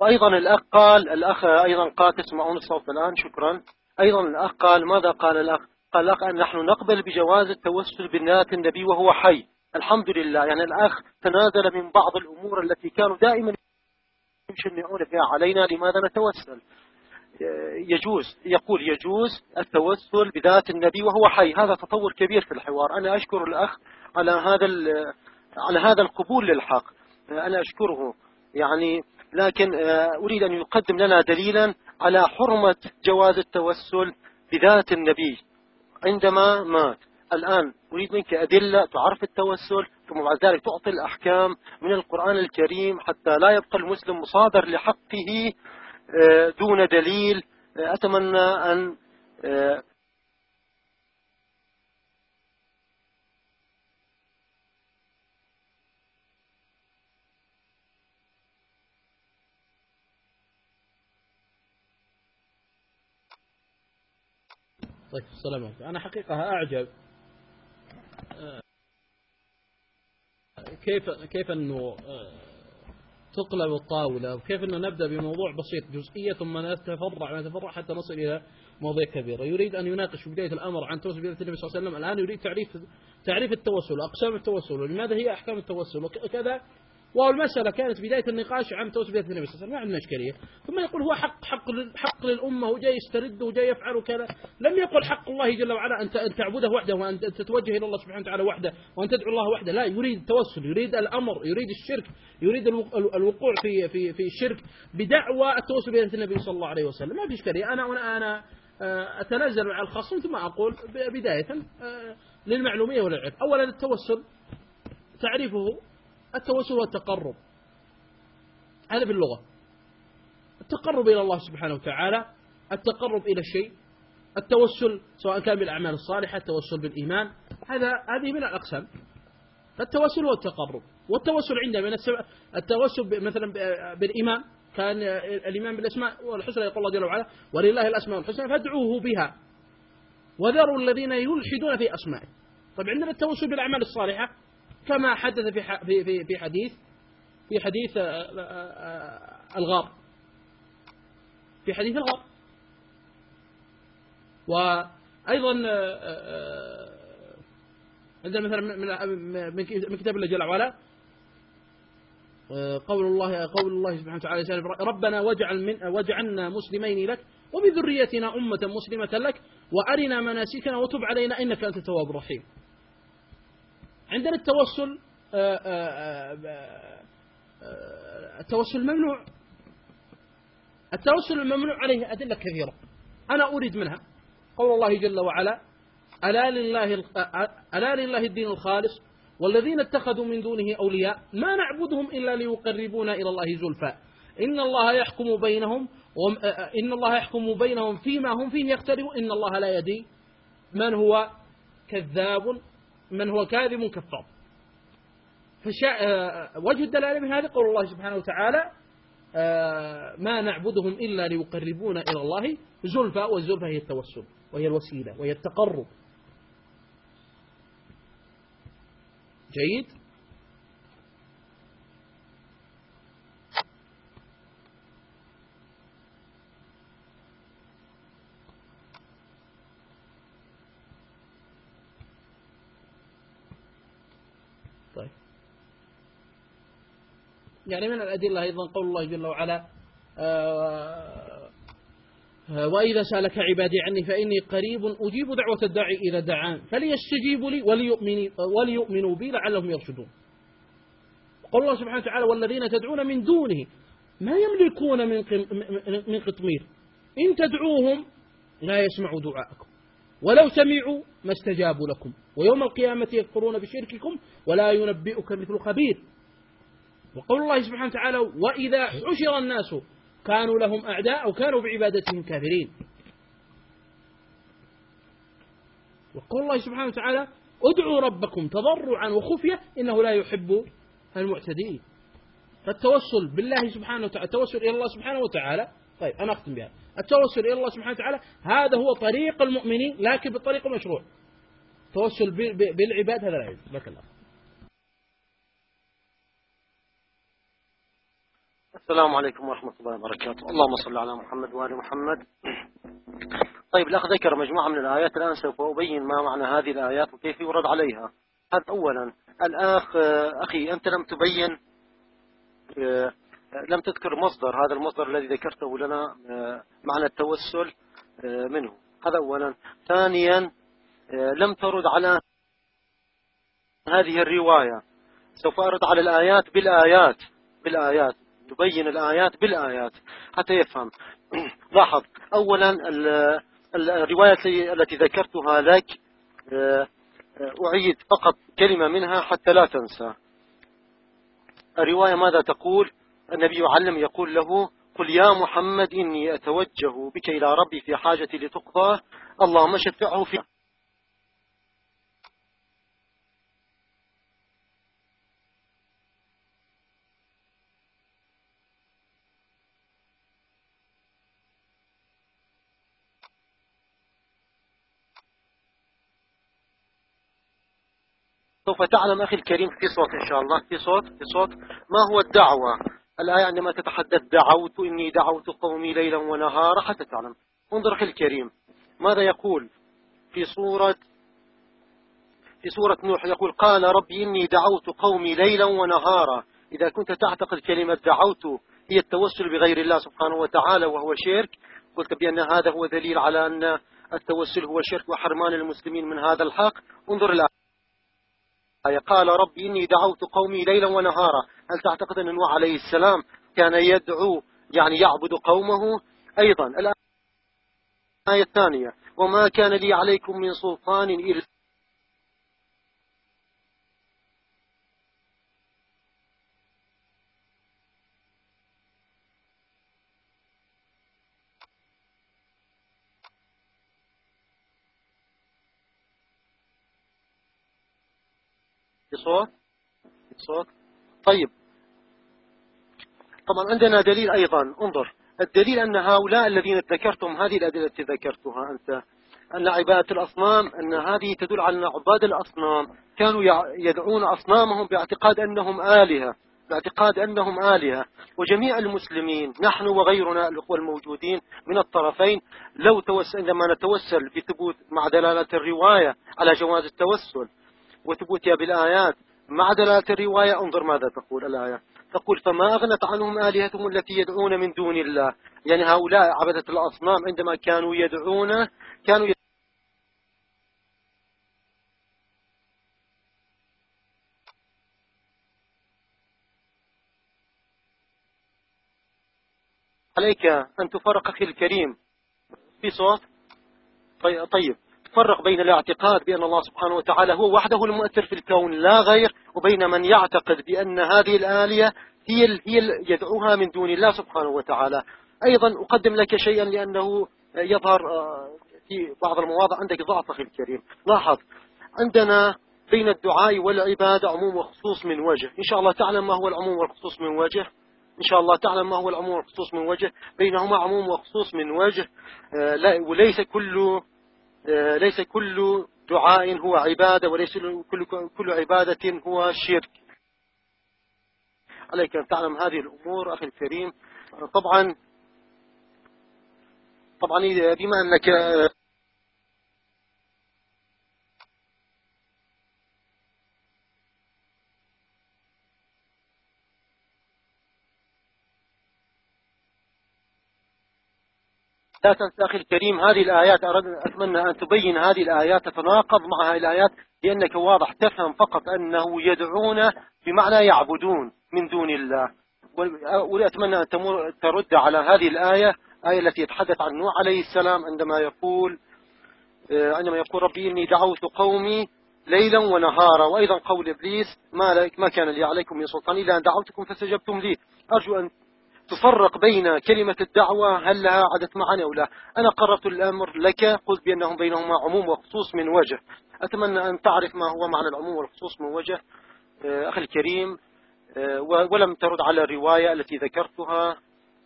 وأيضا الأخ قال الأخ أيضا قال تسمعون الصوت الآن شكرا. أيضا الأخ قال ماذا قال الأخ؟ قال الأخ أن نحن نقبل بجواز التوسل بذات النبي وهو حي. الحمد لله. يعني الأخ تنازل من بعض الأمور التي كانوا دائما يشنعون فيها علينا لماذا نتوسل. يجوز يقول يجوز التوسل بذات النبي وهو حي. هذا تطور كبير في الحوار. أنا أشكر الأخ على هذا على هذا القبول للحق. أنا أشكره يعني، لكن أريد أن يقدم لنا دليلا على حرمة جواز التوسل بذات النبي عندما مات. الآن أريد منك أدلة تعرف التوسل، ثم بعد ذلك تعطي الأحكام من القرآن الكريم حتى لا يبقى المسلم مصادر لحقه دون دليل. أتمنى أن طيب السلام عليكم. أنا حقيقة أعجب كيف كيف أنه تقلب الطاولة، وكيف أنه نبدأ بموضوع بسيط جزئية ثم نتفرع نتفرع حتى نصل إلى مواضيع كبيرة. يريد أن يناقش في بداية الأمر عن توسل بداية النبي صلى الله عليه وسلم، الآن يريد تعريف تعريف التوسل، أقسام التوسل، ولماذا هي أحكام التوسل وكذا. والمسألة كانت بداية النقاش عن توسل بداية النبي صلى الله عليه وسلم، ما عندنا إشكالية. ثم يقول هو حق حق حق للأمة وجاي يسترد وجاي يفعل وكذا. لم يقل حق الله جل وعلا أن تعبده وحده وأن تتوجه إلى الله سبحانه وتعالى وحده وأن تدعو الله وحده. لا، يريد التوسل، يريد الأمر، يريد الشرك، يريد الوقوع في في في الشرك بدعوى التوسل بداية النبي صلى الله عليه وسلم. ما في إشكالية. أنا أنا أنا أتنازل مع الخصم ثم أقول بداية للمعلومية والعلم. أولا التوسل تعريفه التوسل والتقرب، هذا باللغة التقرب إلى الله سبحانه وتعالى، التقرب إلى الشيء، التوسل سواء كان بالأعمال الصالحة، التوسل بالإيمان، هذا هذه من الأقسام. التوسل والتقرب. والتوسل عندنا من السبع، التوسل مثلا بالإيمان، كان الإيمان بالأسماء والحسنى، يقول الله جل وعلا ولله الأسماء والحسنى فادعوه بها وذروا الذين يلحدون في أسمائه. طيب عندنا التوسل بالأعمال الصالحة كما حدث في في في حديث في حديث الغار في حديث الغار وأيضا عندنا مثلا من كتاب الله جل وعلا قول الله قول الله سبحانه وتعالى ربنا واجعل من واجعلنا مسلمين لك وبذريتنا أمة مسلمة لك وأرنا مناسكنا وتب علينا إنك أنت التواب الرحيم. عندنا التوسل التوسل ممنوع. التوسل الممنوع عليه أدلة كثيرة، أنا أريد منها قول الله جل وعلا ألا لله ألا لله الدين الخالص والذين اتخذوا من دونه أولياء ما نعبدهم إلا ليقربونا إلى الله زلفى إن الله يحكم بينهم إن الله يحكم بينهم فيما هم فيه يختلفون إن الله لا يهدي من هو كذاب من هو كاذب كفار. وجه الدلالة من هذا قول الله سبحانه وتعالى ما نعبدهم إلا ليقربونا إلى الله زلفى، والزلفى هي التوسل وهي الوسيلة وهي التقرب. جيد. طيب يعني من الأدلة أيضا قول الله جل وعلا آه وإذا سألك عبادي عني فإني قريب أجيب دعوة الداعي إذا دعان فليستجيبوا لي وليؤمنوا بي لعلهم يرشدون. قول الله سبحانه وتعالى والذين تدعون من دونه ما يملكون من من قطمير إن تدعوهم لا يسمعوا دعاءكم ولو سمعوا ما استجابوا لكم ويوم القيامة يكفرون بشرككم ولا ينبئك مثل خبير. وقول الله سبحانه وتعالى وإذا حشر الناس كانوا لهم أعداء أو كانوا بعبادتهم كافرين. وقول الله سبحانه وتعالى ادعوا ربكم تضرعا وخفية إنه لا يحب المعتدين. فالتوسل بالله سبحانه وتعالى التوسل إلى الله سبحانه وتعالى. طيب أنا أختم بها. التوسل إلى الله سبحانه وتعالى هذا هو طريق المؤمنين لكن بالطريق المشروع. التوسل بالعباد هذا لا يجوز. بارك الله. السلام عليكم ورحمة الله وبركاته. اللهم صل على محمد وآل محمد. طيب الأخ ذكر مجموعة من الآيات، الآن سوف أبين ما معنى هذه الآيات وكيف يرد عليها. هذا أولا. الأخ أخي أنت لم تبين، لم تذكر مصدر، هذا المصدر الذي ذكرته لنا معنى التوسل منه، هذا أولا. ثانيا لم ترد على هذه الرواية. سوف أرد على الآيات بالآيات بالآيات تبين الآيات بالآيات حتى يفهم. لاحظ أولا الرواية التي ذكرتها لك، أعيد فقط كلمة منها حتى لا تنسى. الرواية ماذا تقول؟ النبي يعلم يقول له: قل يا محمد إني أتوجه بك إلى ربي في حاجتي لتقضى، اللهم شفعه في. سوف تعلم أخي الكريم في صوت إن شاء الله، في صوت في صوت ما هو الدعوة. الآية عندما تتحدث دعوت إني دعوت قومي ليلا ونهارا حتى تعلم. انظر أخي الكريم ماذا يقول في سورة في سورة نوح، يقول: قال ربي إني دعوت قومي ليلا ونهارا. إذا كنت تعتقد كلمة دعوت هي التوسل بغير الله سبحانه وتعالى وهو شرك، قلت بأن هذا هو دليل على أن التوسل هو شرك وحرمان المسلمين من هذا الحق. انظر الآية، قال ربي إني دعوت قومي ليلا ونهارا. هل تعتقد أن نوح عليه السلام كان يدعو يعني يعبد قومه؟ أيضا الآية الثانية: وما كان لي عليكم من سلطان إلا بصوت بصوت طيب طبعا عندنا دليل أيضا. انظر الدليل أن هؤلاء الذين ذكرتم، هذه الأدلة التي ذكرتها أنت، أن عبادة الأصنام، أن هذه تدل على أن عباد الأصنام كانوا يدعون أصنامهم باعتقاد أنهم آلهة، باعتقاد أنهم آلهة. وجميع المسلمين نحن وغيرنا الأخوة الموجودين من الطرفين لو توسل، عندما نتوسل بثبوت مع دلالة الرواية على جواز التوسل وثبوتها بالآيات مع دلالة الرواية، انظر ماذا تقول الآية. تقول: فما أغنت عنهم آلهتهم التي يدعون من دون الله. يعني هؤلاء عبدة الأصنام عندما كانوا يدعون كانوا يدعون عليك أن تفرق أخي الكريم في صوت. طيب تفرق بين الاعتقاد بأن الله سبحانه وتعالى هو وحده المؤثر في الكون لا غير، وبين من يعتقد بأن هذه الآلهة هي هي يدعوها من دون الله سبحانه وتعالى. أيضا أقدم لك شيئا لأنه يظهر في بعض المواضع عندك ضعف أخي الكريم. لاحظ عندنا بين الدعاء والعبادة عموم وخصوص من وجه. إن شاء الله تعلم ما هو العموم والخصوص من وجه. إن شاء الله تعلم ما هو العموم والخصوص من وجه. بينهما عموم وخصوص من وجه، وليس كل ليس كل دعاء هو عبادة، وليس كل كل عبادة هو شرك. عليك أن تعلم هذه الأمور أخي الكريم. طبعا طبعا بما أنك لا تنسى أخي الكريم هذه الآيات، أتمنى أن تبين هذه الآيات تتناقض مع هذه الآيات، لأنك واضح تفهم فقط أنه يدعون بمعنى يعبدون من دون الله. وأتمنى أن ترد على هذه الآية، آية التي يتحدث عن نوح عليه السلام عندما يقول عندما يقول ربي إني دعوت قومي ليلا ونهارا. وأيضا قول إبليس: ما, ما كان لي عليكم من سلطان إلا أن دعوتكم فاستجبتم لي. أرجو أن تفرق بين كلمة الدعوة هل لها عدت معنا أو لا. أنا قررت الأمر لك، قلت بأنهم بينهما عموم وخصوص من وجه. أتمنى أن تعرف ما هو معنى العموم والخصوص من وجه أخي الكريم، ولم ترد على الرواية التي ذكرتها.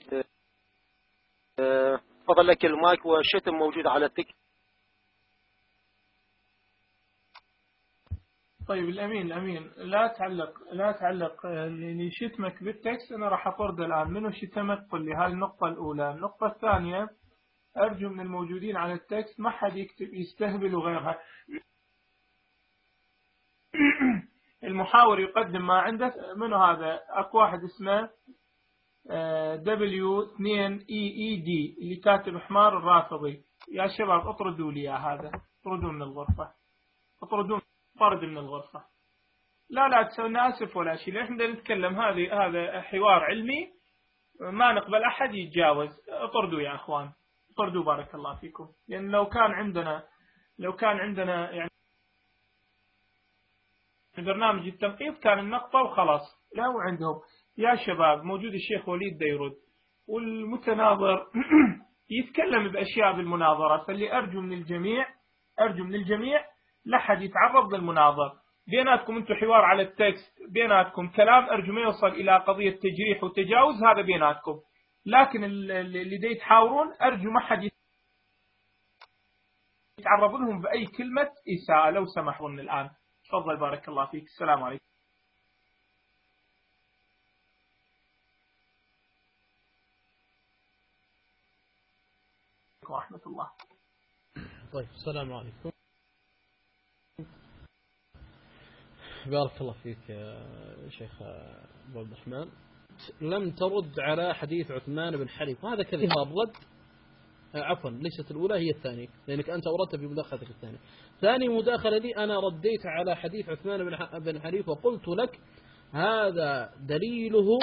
فضل لك المايك، والشتم موجود على التك. طيب الأمين الأمين لا تعلق لا تعلق اللي شتمك بالتكست. أنا راح أطرد الآن منو شتمك، قل لي. هاي النقطة الأولى. النقطة الثانية، أرجو من الموجودين على التكست ما حد يكتب يستهبل وغيرها. المحاور يقدم ما عندك. منو هذا؟ أكو واحد اسمه دبليو اثنين إي إي دي اللي كاتب حمار الرافضي. يا شباب اطردوا لي يا هذا، اطردوا من الغرفة، اطردوا طرد من الغرفة. لا لا تسوي آسف ولا شيء، احنا نتكلم. هذه هذا حوار علمي، ما نقبل أحد يتجاوز. اطردوا يا أخوان، اطردوا بارك الله فيكم. لأن لو كان عندنا لو كان عندنا يعني برنامج التنقيب كان النقطة وخلاص. لا وعندهم يا شباب موجود الشيخ وليد ديرود والمتناظر يتكلم بأشياء بالمناظرة. فاللي أرجو من الجميع أرجو من الجميع لا حد يتعرض للمناظر. بيناتكم أنتم حوار على التكست، بيناتكم كلام، أرجو ما يوصل إلى قضية تجريح وتجاوز، هذا بيناتكم. لكن اللي دي تحاورون أرجو ما حد يتعرض لهم بأي كلمة إساءة لو سمحون الآن. تفضل بارك الله فيك. السلام عليكم ورحمة الله. طيب السلام عليكم. بارك الله فيك يا شيخ أبو عبد الرحمن. لم ترد على حديث عثمان بن حنيف، وهذا كذب. الرد عفوا ليست الأولى هي الثانية، لأنك أنت أوردت بمداخلتك الثانية. ثاني مداخلة لي أنا رديت على حديث عثمان بن حنيف وقلت لك هذا دليله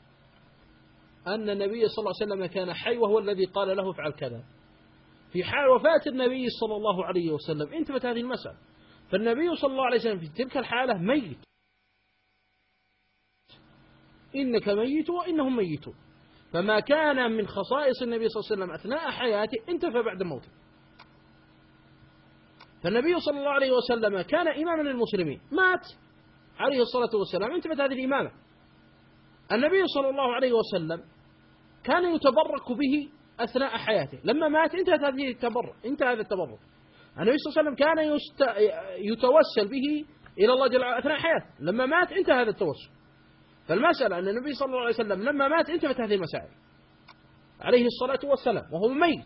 أن النبي صلى الله عليه وسلم كان حي وهو الذي قال له افعل كذا. في حال وفاة النبي صلى الله عليه وسلم انتبهت هذه المسألة. فالنبي صلى الله عليه وسلم في تلك الحالة ميت، إنك ميت وإنهم ميتون. فما كان من خصائص النبي صلى الله عليه وسلم أثناء حياته انتفى بعد موته. فالنبي صلى الله عليه وسلم كان إماما للمسلمين، مات عليه الصلاة والسلام انتفت هذه الإمامة. النبي صلى الله عليه وسلم كان يتبرك به أثناء حياته، لما مات انتهت هذه التبرك، انتهى هذا التبرك. النبي صلى الله عليه وسلم كان يست... يتوسل به إلى الله جل وعلا أثناء حياته، لما مات انتهى هذا التوسل. فالمسألة أن النبي صلى الله عليه وسلم لما مات انتهت هذه المسائل عليه الصلاة والسلام وهو ميت.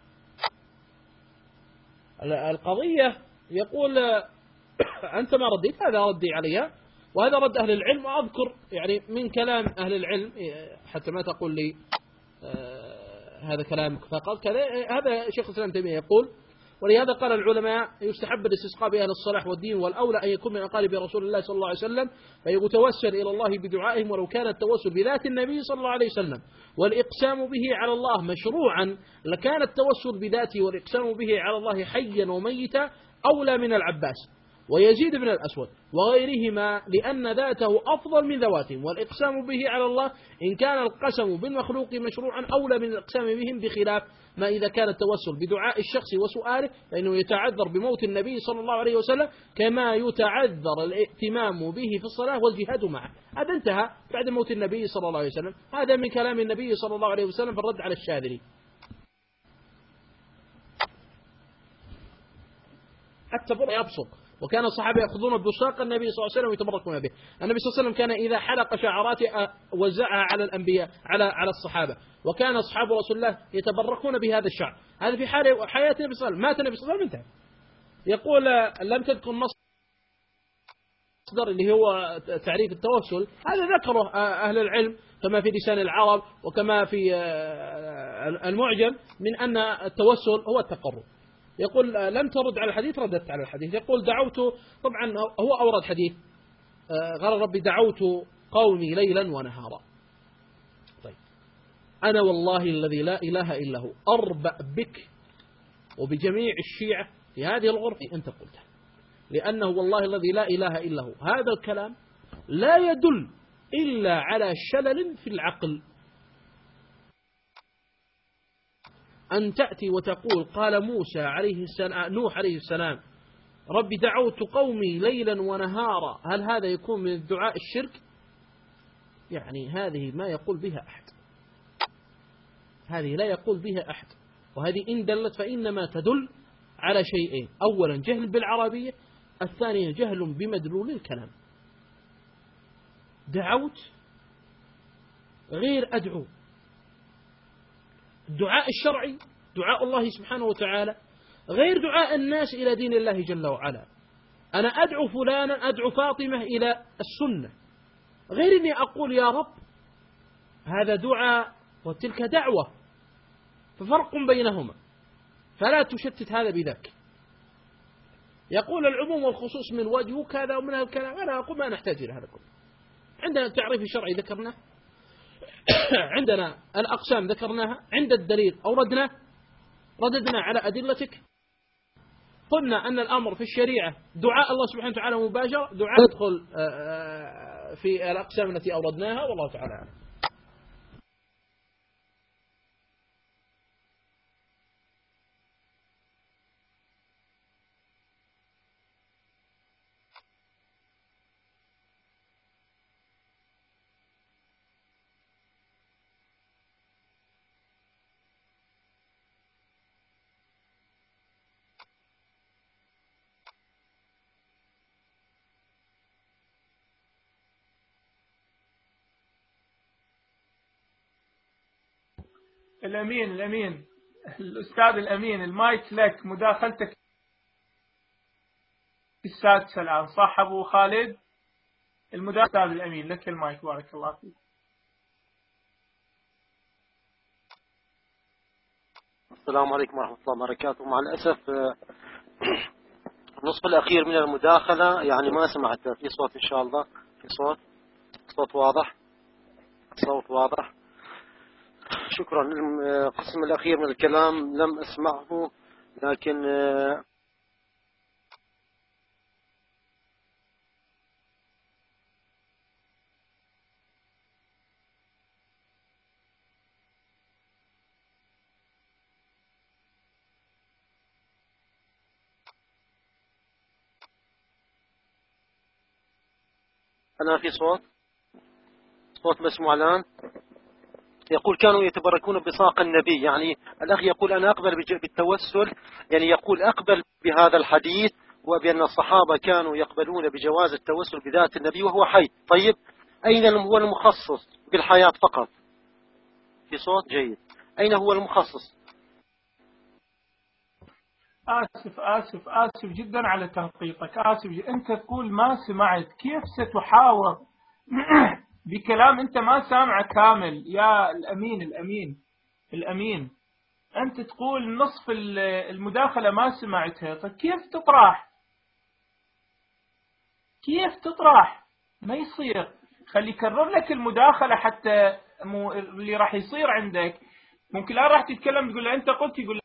القضية يقول أنت ما رديت، هذا ردي عليها، وهذا رد أهل العلم. وأذكر يعني من كلام أهل العلم حتى ما تقول لي آه هذا كلامك فقط كذا. هذا شيخ الإسلام تيمية يقول ولهذا قال العلماء يستحب الاستسقاء بأهل الصلاح والدين، والأولى أن يكون من أقارب رسول الله صلى الله عليه وسلم، فيتوسل إلى الله بدعائهم، ولو كان التوسل بذات النبي صلى الله عليه وسلم والإقسام به على الله مشروعا لكان التوسل بذاته والإقسام به على الله حيا وميتا أولى من العباس ويزيد بن الأسود وغيرهما، لأن ذاته أفضل من ذواتهم، والإقسام به على الله إن كان القسم بالمخلوق مشروعا أولى من الإقسام بهم، بخلاف ما إذا كان التوسل بدعاء الشخص وسؤاله فإنه يتعذر بموت النبي صلى الله عليه وسلم كما يتعذر الائتمام به في الصلاة والجهاد معه. هذا انتهى بعد موت النبي صلى الله عليه وسلم. هذا من كلام النبي صلى الله عليه وسلم في الرد على الشاذلي. التبرك يبصق، وكان الصحابة يأخذون بساق النبي صلى الله عليه وسلم ويتبركون به. النبي صلى الله عليه وسلم كان إذا حلق شعراته وزعها على الأنبياء على على الصحابة، وكان أصحاب رسول الله يتبركون بهذا الشعر. هذا في حال حياة النبي صلى الله عليه وسلم. مات النبي صلى الله عليه وسلم انتهى. يقول لم تذكر مصدر اللي هو تعريف التوسل، هذا ذكره أهل العلم كما في لسان العرب وكما في المعجم من أن التوسل هو التقرب. يقول لم ترد على الحديث، رددت على الحديث. يقول دعوت، طبعا هو أورد حديث قال ربي دعوت قومي ليلا ونهارا. طيب أنا والله الذي لا إله إلا هو أربأ بك وبجميع الشيعة في هذه الغرفة أنت قلته، لأنه والله الذي لا إله إلا هو هذا الكلام لا يدل إلا على شلل في العقل. أن تأتي وتقول قال موسى عليه السلام نوح عليه السلام ربي دعوت قومي ليلا ونهارا، هل هذا يكون من الدعاء الشرك؟ يعني هذه ما يقول بها أحد، هذه لا يقول بها أحد. وهذه إن دلت فإنما تدل على شيئين: أولا جهل بالعربية، الثانية جهل بمدلول الكلام. دعوت غير أدعو. الدعاء الشرعي دعاء الله سبحانه وتعالى غير دعاء الناس إلى دين الله جل وعلا. أنا أدعو فلانا، أدعو فاطمة إلى السنة، غير أني أقول يا رب. هذا دعاء وتلك دعوة، ففرق بينهما، فلا تشتت هذا بذاك. يقول العموم والخصوص من وجه كذا ومن الكلام، أنا أقول ما نحتاج إلى هذا كله. عندنا التعريف الشرعي ذكرناه، عندنا الأقسام ذكرناها، عند الدليل أوردنا، رددنا على أدلتك، قلنا أن الأمر في الشريعة دعاء الله سبحانه وتعالى مباشرة، دعاء يدخل في الأقسام التي أوردناها، والله تعالى أعلم. الأمين الأمين الأستاذ الأمين، المايك لك، مداخلتك السادسة الآن، صح أبو خالد؟ المداخلة الأمين لك المايك، بارك الله فيك. السلام عليكم ورحمة الله وبركاته. مع الأسف النصف الأخير من المداخلة يعني ما سمعت. في صوت إن شاء الله؟ في صوت؟ صوت واضح؟ صوت واضح. شكرا. القسم الأخير من الكلام لم أسمعه، لكن أنا في صوت صوت مسموع الآن. يقول كانوا يتبركون بساق النبي، يعني الأخ يقول أنا أقبل بالتوسل، يعني يقول أقبل بهذا الحديث وبأن الصحابة كانوا يقبلون بجواز التوسل بذات النبي وهو حي. طيب أين هو المخصص بالحياة فقط؟ في صوت جيد. أين هو المخصص؟ آسف آسف آسف جدا على تنقيطك، آسف جدا. أنت تقول ما سمعت، كيف ستحاور بكلام أنت ما سامع كامل؟ يا الأمين الأمين الأمين، أنت تقول نصف المداخلة ما سمعتها، طيب كيف تطرح؟ كيف تطرح؟ ما يصير. خلي يكرر لك المداخلة حتى مو اللي راح يصير عندك. ممكن لا راح تتكلم تقول له أنت قلت، يقول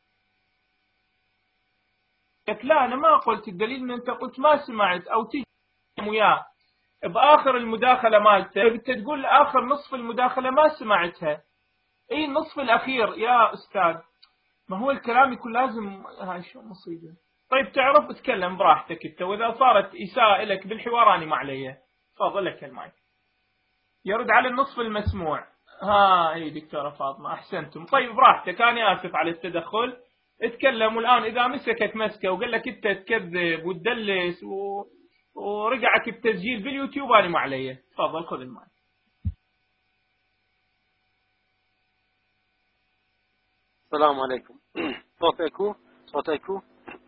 لك لا أنا ما قلت، الدليل أن أنت قلت ما سمعت، أو تيجي وياه بآخر المداخلة مالته أنت تقول آخر نصف المداخلة ما سمعتها. أي النصف الأخير يا أستاذ، ما هو الكلام يكون لازم، هاي شو مصيبة. طيب تعرف تتكلم براحتك أنت، وإذا صارت إساءة لك بالحوار أنا ما علي. تفضل لك المايك. يرد على النصف المسموع. ها اي دكتورة فاطمة احسنتم. طيب براحتك، انا اسف على التدخل. اتكلم. والان اذا مسكك مسكه وقال لك انت تكذب وتدلس و... ورجعك بتسجيل باليوتيوب انا ما علي. تفضل خذ الماء. السلام عليكم. صوت اكو صوت اكو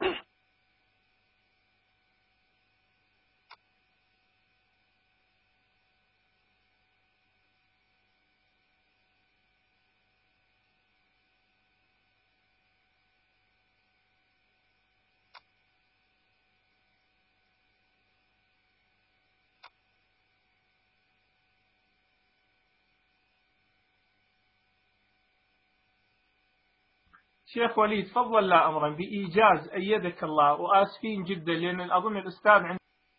شيخ وليد تفضل. لا أمرا بإيجاز أيدك الله، وآسفين جدا لأن أظن الأستاذ عنده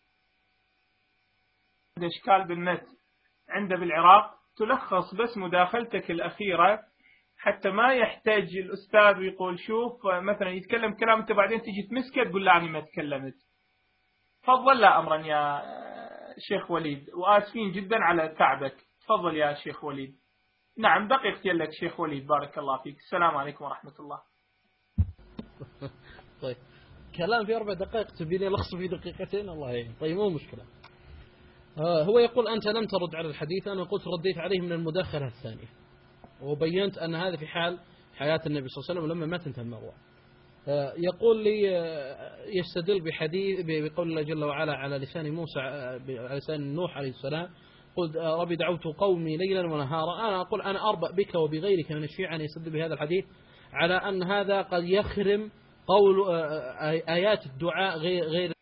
إشكال بالنت عنده بالعراق. تلخص بس مداخلتك الأخيرة حتى ما يحتاج الأستاذ ويقول شوف مثلا يتكلم كلام أنت بعدين تجي تمسكه تقول لا أنا ما تكلمت. تفضل. لا أمرا يا شيخ وليد، وآسفين جدا على تعبك. تفضل يا شيخ وليد. نعم دقيقتي لك شيخ وليد، بارك الله فيك. السلام عليكم ورحمة الله. طيب كلام في أربع دقائق تبيني لخص في دقيقتين، الله يعين. طيب مو مشكلة. آه هو يقول أنت لم ترد على الحديث، أنا قلت رديت عليه من المداخلة الثانية، وبينت أن هذا في حال حياة النبي صلى الله عليه وسلم لما ما تنتهي مروة. آه يقول لي آه يستدل بحديث بقول الله جل وعلا على لسان موسى على لسان نوح عليه السلام، قل ربي دعوت قومي ليلا ونهارا. أنا أقول أنا أربأ بك وبغيرك من الشيعة أن يستدل بهذا الحديث على أن هذا قد يخرم قول آيات الدعاء غير غير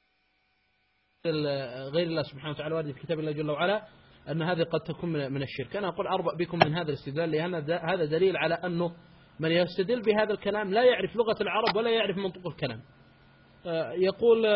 غير الله سبحانه وتعالى وارد في كتاب الله جل وعلا، أن هذه قد تكون من الشرك. أنا أقول أربأ بكم من هذا الاستدلال، لأن هذا دليل على أنه من يستدل بهذا الكلام لا يعرف لغة العرب ولا يعرف منطق الكلام. يقول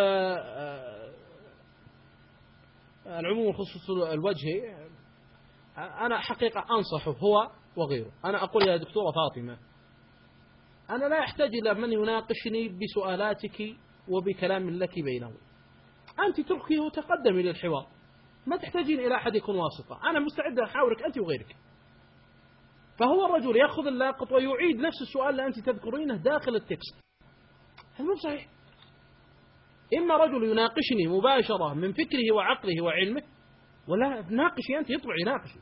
العموم والخصوص الوجهي، أنا حقيقة أنصحه هو وغيره. أنا أقول يا دكتورة فاطمة، أنا لا أحتاج إلى من يناقشني بسؤالاتك وبكلام لك بينه، أنت تركي وتقدمي للحوار، ما تحتاجين إلى أحد يكون واسطة، أنا مستعد أحاورك أنت وغيرك. فهو الرجل يأخذ اللاقط ويعيد نفس السؤال اللي أنت تذكرينه داخل التكست، هذا مو صحيح. إما رجل يناقشني مباشرة من فكره وعقله وعلمه، ولا ناقشي أنت يطلع يناقشي.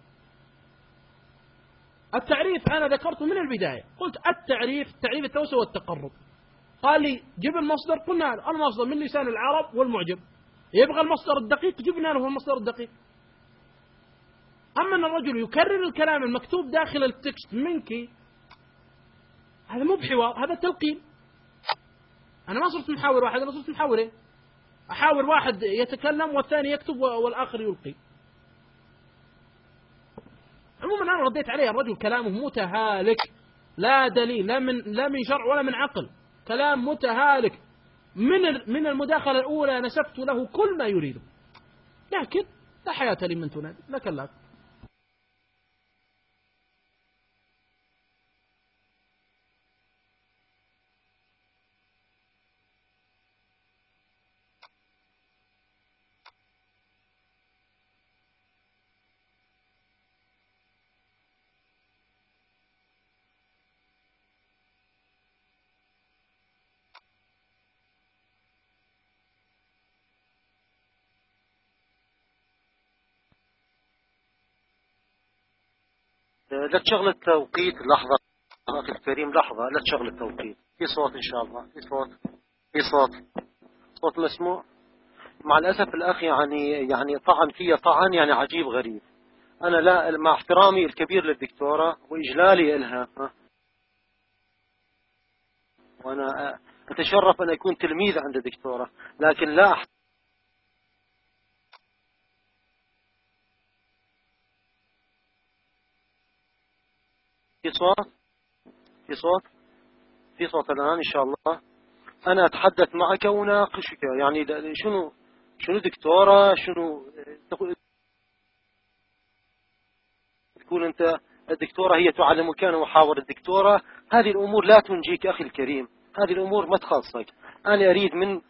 التعريف أنا ذكرته من البداية، قلت التعريف تعريف التوسع والتقرب. قال لي جيب المصدر، قلنا له المصدر من لسان العرب والمعجم، يبغى المصدر الدقيق جبنا له المصدر الدقيق. أما أن الرجل يكرر الكلام المكتوب داخل التكست منك، هذا مو بحوار، هذا تلقين. أنا ما صرت محاور واحد، أنا صرت محاورين، أحاور واحد يتكلم والثاني يكتب والآخر يلقي. عموما أنا رديت عليه، الرجل كلامه متهالك، لا دليل لا من لا من شرع ولا من عقل، كلام متهالك. من من المداخلة الأولى نسبت له كل ما يريده، لكن لا حياة لمن تنادي، لك لا. لا تشغل التوقيت لحظة أخي الكريم، لحظة، لا تشغل التوقيت. في صوت إن شاء الله، في صوت، في صوت، صوت مسموع. مع الأسف الأخ يعني يعني طعن فيها طعن يعني عجيب غريب. أنا لا، مع احترامي الكبير للدكتورة وإجلالي إلها، وأنا أتشرف أن أكون تلميذ عند الدكتورة، لكن لا أحترم. في صوت، في صوت، في صوت الآن إن شاء الله. أنا أتحدث معك وناقشك، يعني شنو شنو دكتورة، شنو تقول أنت الدكتورة هي تعلمك أنا أحاور الدكتورة. هذه الأمور لا تنجيك أخي الكريم، هذه الأمور ما تخصك. أنا أريد من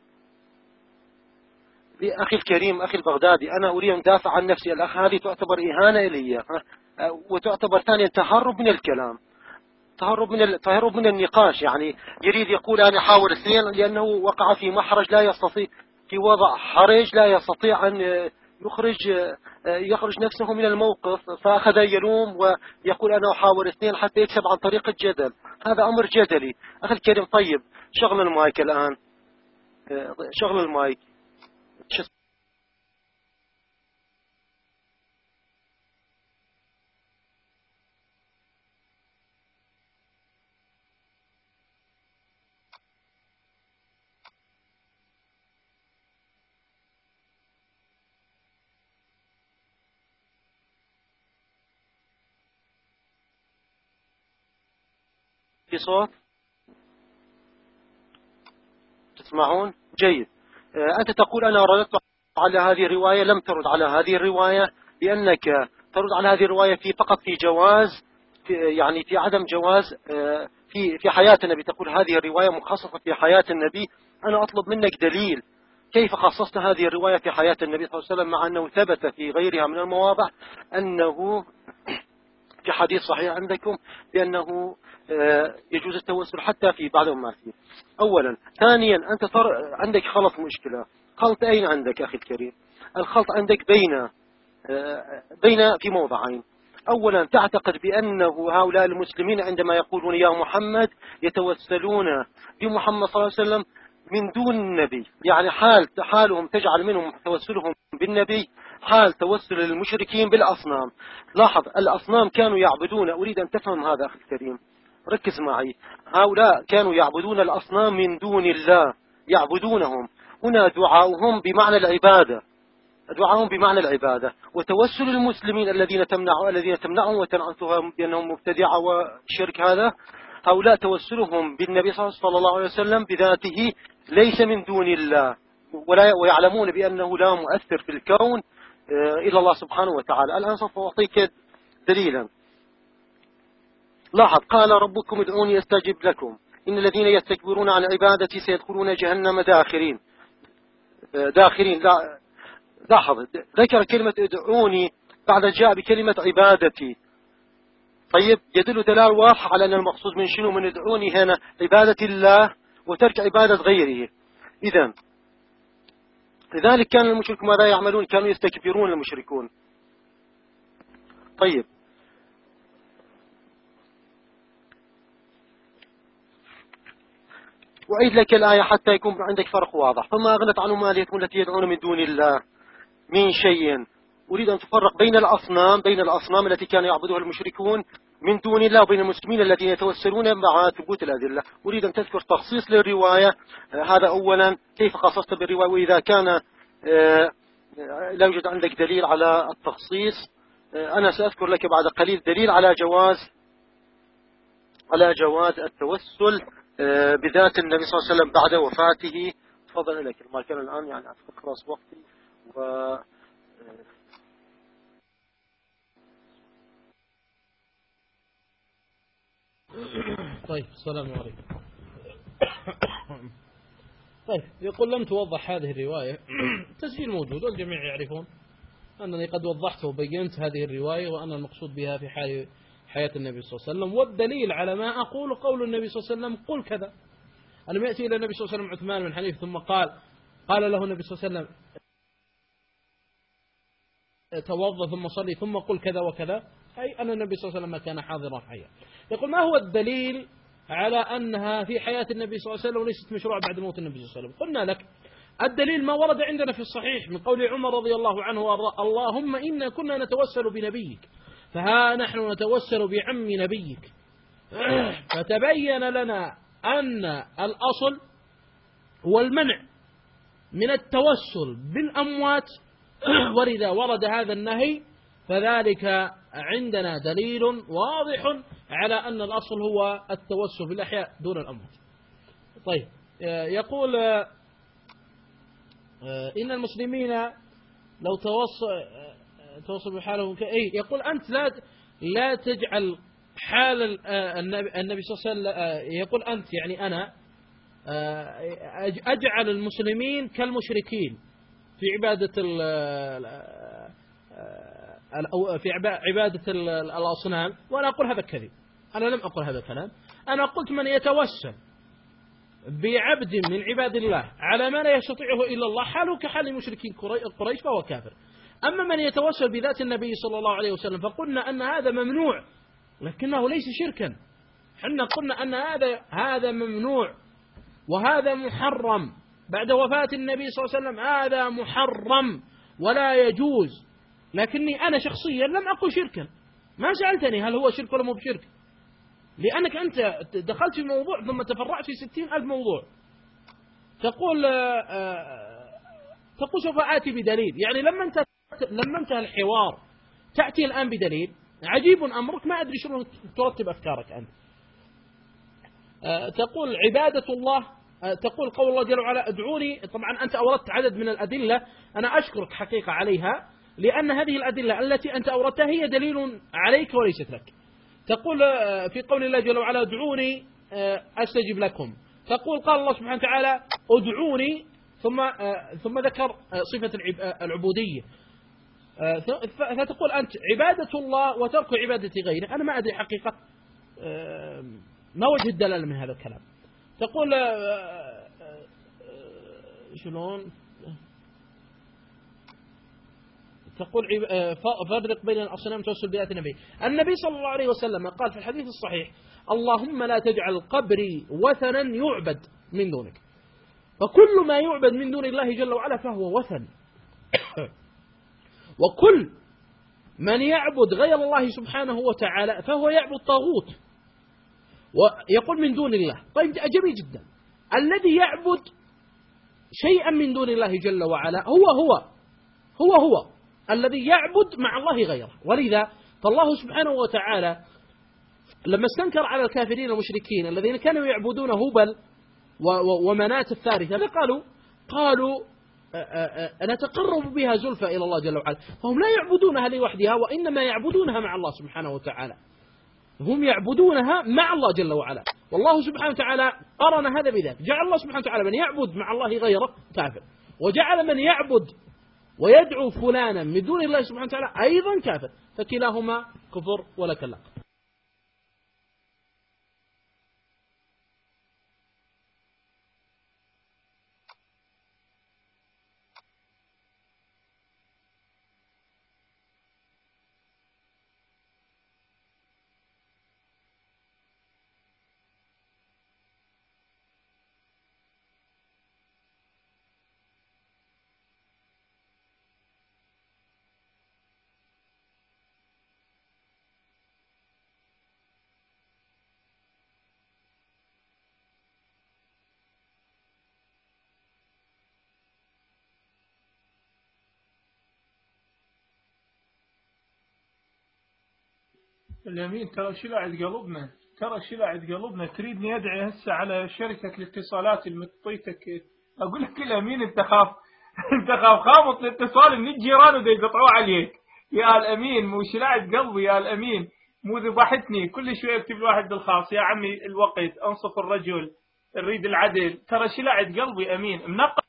أخي الكريم أخي البغدادي، أنا أريد أن دافع عن نفسي. الأخ هذه تعتبر إهانة إلي، وتعتبر ثانيا تهرب من الكلام، تهرب من ال... تهرب من النقاش. يعني يريد يقول أنا حاور اثنين لأنه وقع في محرج لا يستطيع، في وضع حرج لا يستطيع أن يخرج يخرج نفسه من الموقف، فأخذ يلوم ويقول أنا أحاور اثنين حتى يكسب عن طريق الجدل. هذا أمر جدلي أخي الكريم. طيب شغل المايك الآن، شغل المايك. في صوت؟ تسمعون؟ جيد. أنت تقول أنا رددت على هذه الرواية، لم ترد على هذه الرواية، لأنك ترد على هذه الرواية في فقط في جواز، في يعني في عدم جواز في في حياة النبي. تقول هذه الرواية مخصصة في حياة النبي. أنا أطلب منك دليل كيف خصصت هذه الرواية في حياة النبي صلى الله عليه وسلم، مع أنه ثبت في غيرها من المواضع أنه في حديث صحيح عندكم بأنه يجوز التوسل حتى في بعض ما فيه. أولا. ثانيا، أنت تر... عندك خلط مشكلة. خلط أين عندك أخي الكريم؟ الخلط عندك بين بين في موضعين. أولا، تعتقد بأنه هؤلاء المسلمين عندما يقولون يا محمد يتوسلون بمحمد صلى الله عليه وسلم من دون النبي، يعني حال حالهم تجعل منهم توسلهم بالنبي حال توسل المشركين بالأصنام. لاحظ، الأصنام كانوا يعبدون، أريد أن تفهم هذا أخي الكريم، ركز معي. هؤلاء كانوا يعبدون الأصنام من دون الله، يعبدونهم. هنا دعاؤهم بمعنى العبادة، دعاهم بمعنى العبادة. وتوسل المسلمين الذين تمنعوا الذين تمنعهم وتنعتهم بأنهم مبتدعة وشرك، هذا هؤلاء توسلهم بالنبي صلى الله عليه وسلم بذاته ليس من دون الله، ولا ويعلمون بأنه لا مؤثر في الكون إلا الله سبحانه وتعالى. الآن سوف أعطيك دليلا. لاحظ، قال ربكم ادعوني استجب لكم إن الذين يستكبرون عن عبادتي سيدخلون جهنم داخرين داخرين لا لاحظ، ذكر كلمة ادعوني بعد جاء بكلمة عبادتي. طيب، يدل دلال واضح على أن المقصود من شنو؟ من ادعوني هنا عبادة الله وترك عبادة غيره. إذن لذلك كان المشركون ماذا يعملون؟ كانوا يستكبرون المشركون. طيب، وأعيد لك الآية حتى يكون عندك فرق واضح. فما أغنت عنهم آلهتهم التي يدعون من دون الله من شيء. أريد أن تفرق بين الأصنام بين الأصنام التي كان يعبدها المشركون من دون الله وبين المسلمين الذين يتوسلون مع ثبوت الأدلة. أريد أن تذكر تخصيص للرواية. هذا أولا، كيف خصصت بالرواية، وإذا كان لا يوجد عندك دليل على التخصيص أنا سأذكر لك بعد قليل دليل على جواز على جواز التوسل بذات النبي صلى الله عليه وسلم بعد وفاته. تفضل لك المكان الآن، يعني خلاص وقتي و طيب، السلام عليكم. طيب، يقول لم توضح هذه الرواية. تسجيل موجود والجميع يعرفون أنني قد وضحت وبينت هذه الرواية وأن المقصود بها في حياة النبي صلى الله عليه وسلم. والدليل على ما أقول قول النبي صلى الله عليه وسلم قل كذا. ألم يأتي إلى النبي صلى الله عليه وسلم عثمان بن حنيف ثم قال قال له النبي صلى الله عليه وسلم توضأ ثم صلي ثم قل كذا وكذا، أي أن النبي صلى الله عليه وسلم كان حاضرا حيا. يقول ما هو الدليل على أنها في حياة النبي صلى الله عليه وسلم وليست مشروعة بعد موت النبي صلى الله عليه وسلم؟ قلنا لك الدليل ما ورد عندنا في الصحيح من قول عمر رضي الله عنه: اللهم إنا كنا نتوسل بنبيك فها نحن نتوسل بعم نبيك. فتبين لنا أن الأصل هو المنع من التوسل بالأموات، ولذا ورد هذا النهي، فذلك عندنا دليل واضح على أن الأصل هو التوسل بالأحياء دون الأموات. طيب، يقول إن المسلمين لو توصل توصل بحالهم كأي، يقول أنت لا لا تجعل حال النبي صلى الله عليه وسلم، يقول أنت يعني أنا أجعل المسلمين كالمشركين في عبادة في عبادة الأصنام، وأنا أقول هذا كذب. أنا لم أقل هذا الكلام، أنا قلت من يتوسل بعبد من عباد الله على ما لا يستطيعه إلا الله حاله كحال مشركين قريش فهو كافر. أما من يتوسل بذات النبي صلى الله عليه وسلم فقلنا أن هذا ممنوع لكنه ليس شركا. حنا قلنا أن هذا هذا ممنوع وهذا محرم بعد وفاة النبي صلى الله عليه وسلم، هذا محرم ولا يجوز. لكني أنا شخصيا لم أقل شركا، ما سألتني هل هو شرك ولا مو بشرك، لأنك أنت دخلت في موضوع ثم تفرعت في ستين ألف موضوع. تقول تقول سوف آتي بدليل، يعني لما انت لما انتهى الحوار تأتي الآن بدليل. عجيب أمرك، ما أدري شنو ترتب أفكارك أنت. تقول عبادة الله، تقول قول الله جل وعلا ادعوني. طبعا أنت أوردت عدد من الأدلة، أنا أشكرك حقيقة عليها، لأن هذه الأدلة التي أنت أوردتها هي دليل عليك وليست لك. تقول في قول الله جل وعلا ادعوني أستجب لكم، تقول قال الله سبحانه وتعالى ادعوني ثم ثم ذكر صفة العبودية. فتقول أنت عبادة الله وترك عبادة غيره. أنا ما أدري حقيقة ما وجه الدلالة من هذا الكلام. تقول شلون تقول فرق بين الأصنام توسل بآيات النبي. النبي صلى الله عليه وسلم قال في الحديث الصحيح اللهم لا تجعل قبري وثنا يعبد من دونك. فكل ما يعبد من دون الله جل وعلا فهو وثن، وكل من يعبد غير الله سبحانه وتعالى فهو يعبد طاغوت ويقول من دون الله. طيب جميل جدا. الذي يعبد شيئا من دون الله جل وعلا هو هو هو هو الذي يعبد مع الله غيره. ولذا فالله سبحانه وتعالى لما استنكر على الكافرين المشركين الذين كانوا يعبدون هبل ومنات الثالثة قالوا قالوا نتقرب بها زلفى إلى الله جل وعلا. فهم لا يعبدونها لوحدها وإنما يعبدونها مع الله سبحانه وتعالى. هم يعبدونها مع الله جل وعلا. والله سبحانه وتعالى قرن هذا بذلك. جعل الله سبحانه وتعالى من يعبد مع الله غيره كافر، وجعل من يعبد ويدعو فلانا من دون الله سبحانه وتعالى أيضا كافر، فكلاهما كفر ولا كلا. اليمين ترى شلعت قلبنا، ترى شلعت قلبنا. تريدني أدعي هسه على شركة الاتصالات المطيتك أقول لك الأمين أنت خاف أنت خاف خامط الاتصال من الجيران وده يقطعوا عليك. يا الأمين مو شلعت قلبي يا الأمين، مو ذبحتني. كل شوية اكتب الواحد بالخاص يا عمي الوقت أنصف الرجل نريد العدل. ترى شلعت قلبي أمين منقط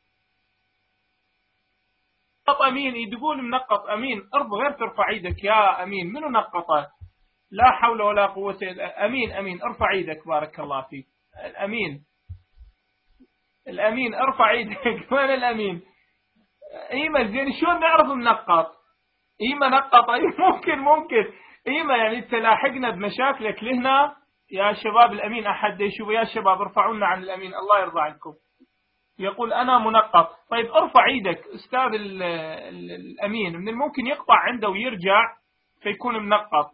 أمين يقول منقط أمين. أرض غير ترفع ايدك يا أمين. منو نقطه؟ لا حول ولا قوة إلا أمين. أمين ارفع ايدك بارك الله فيك. الأمين الأمين ارفع ايدك. وين الأمين؟ إيما زين شلون نعرف منقط؟ إيما نقط أي ممكن ممكن إيما يعني تلاحقنا بمشاكلك لهنا يا شباب. الأمين أحد يشوف يا شباب ارفعونا عن الأمين الله يرضى عنكم. يقول أنا منقط. طيب ارفع ايدك أستاذ الأمين. من الممكن يقطع عنده ويرجع فيكون منقط.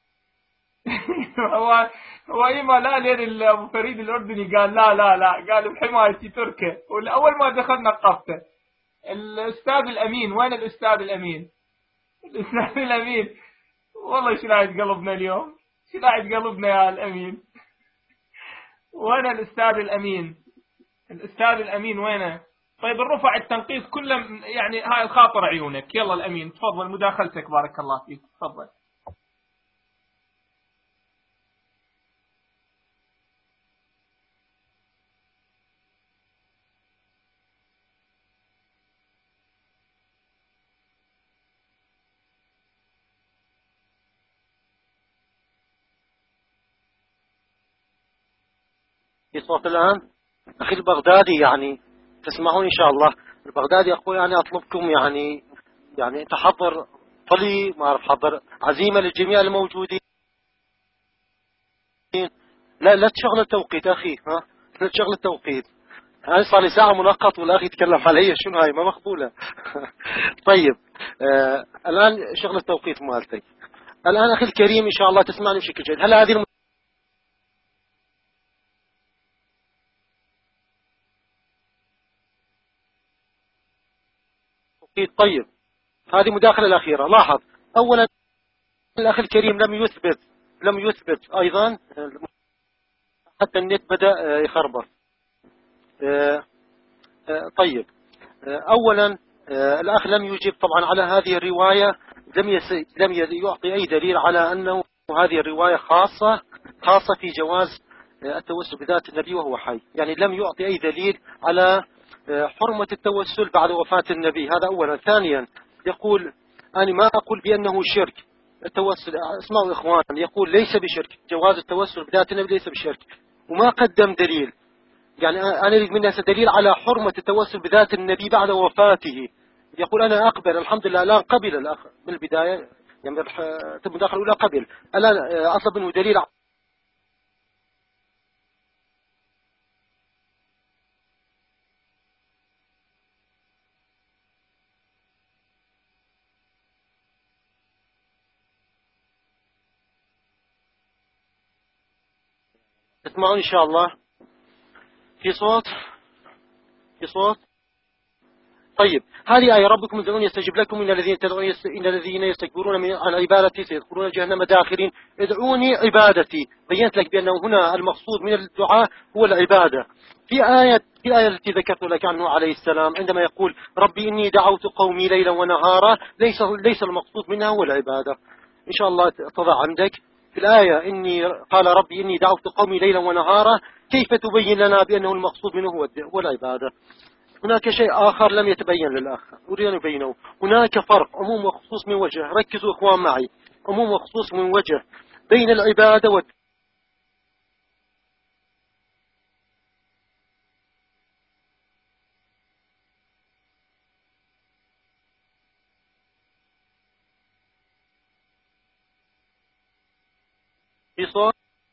هو هو إيما لا لين أبو فريد الأردني قال لا لا لا قال بحمايتي تركه. والأول ما دخل نقطته. الأستاذ الأمين وين الأستاذ الأمين؟ الأستاذ الأمين والله شلعت قلبنا اليوم، شلعت قلبنا يا الأمين. وين الأستاذ الأمين؟ الأستاذ الأمين وينه؟ طيب الرفع التنقيص كله يعني هاي الخاطر عيونك. يلا الأمين تفضل مداخلتك بارك الله فيك تفضل. في صوت الآن أخي البغدادي يعني تسمعون إن شاء الله. البغدادي أخوي أنا أطلبكم يعني يعني تحضر طلي ما أعرف حضر عزيمة للجميع الموجودين. لا لا تشغل التوقيت أخي ها لا تشغل التوقيت. أنا صار لي ساعة منقط والأخي يتكلم علي شنو هاي ما مقبولة. طيب آه الآن شغل التوقيت مالتي. الآن أخي الكريم إن شاء الله تسمعني بشكل جيد. هل هذه طيب هذه مداخلة الأخيرة. لاحظ أولا الأخ الكريم لم يثبت لم يثبت أيضا حتى النت بدأ يخربط. طيب أولا الأخ لم يجيب طبعا على هذه الرواية. لم لم يعطي أي دليل على أنه هذه الرواية خاصة خاصة في جواز التوسل بذات النبي وهو حي. يعني لم يعطي أي دليل على حرمة التوسل بعد وفاة النبي. هذا أولا. ثانيا يقول أنا ما أقول بأنه شرك التوسل. اسمعوا إخوان، يقول ليس بشرك، جواز التوسل بذات النبي ليس بشرك، وما قدم دليل. يعني أنا أريد منه دليل على حرمة التوسل بذات النبي بعد وفاته. يقول أنا أقبل الحمد لله الآن قبل الأخ من البداية، يعني المداخلة الأولى قبل، الآن أطلب منه دليل. تسمعون إن شاء الله؟ في صوت؟ في صوت؟ طيب، هذه آية ربكم ادعوني يستجب لكم إن الذين تدعون يست... إن الذين يستكبرون من عن عبادتي سيدخلون جهنم داخرين. ادعوني عبادتي، بينت لك بأنه هنا المقصود من الدعاء هو العبادة. في آية في آية التي ذكرت لك عنه عليه السلام عندما يقول ربي إني دعوت قومي ليلا ونهارا، ليس ليس المقصود منها هو العبادة. إن شاء الله تضع عندك في الآية إني قال ربي إني دعوت قومي ليلا ونهارا، كيف تبين لنا بأنه المقصود منه هو العبادة؟ هناك شيء آخر لم يتبين للأخ أريد أن أبينه. هناك فرق عموم وخصوص من وجه، ركزوا إخوان معي، عموم وخصوص من وجه بين العبادة والدعاء. في صوت؟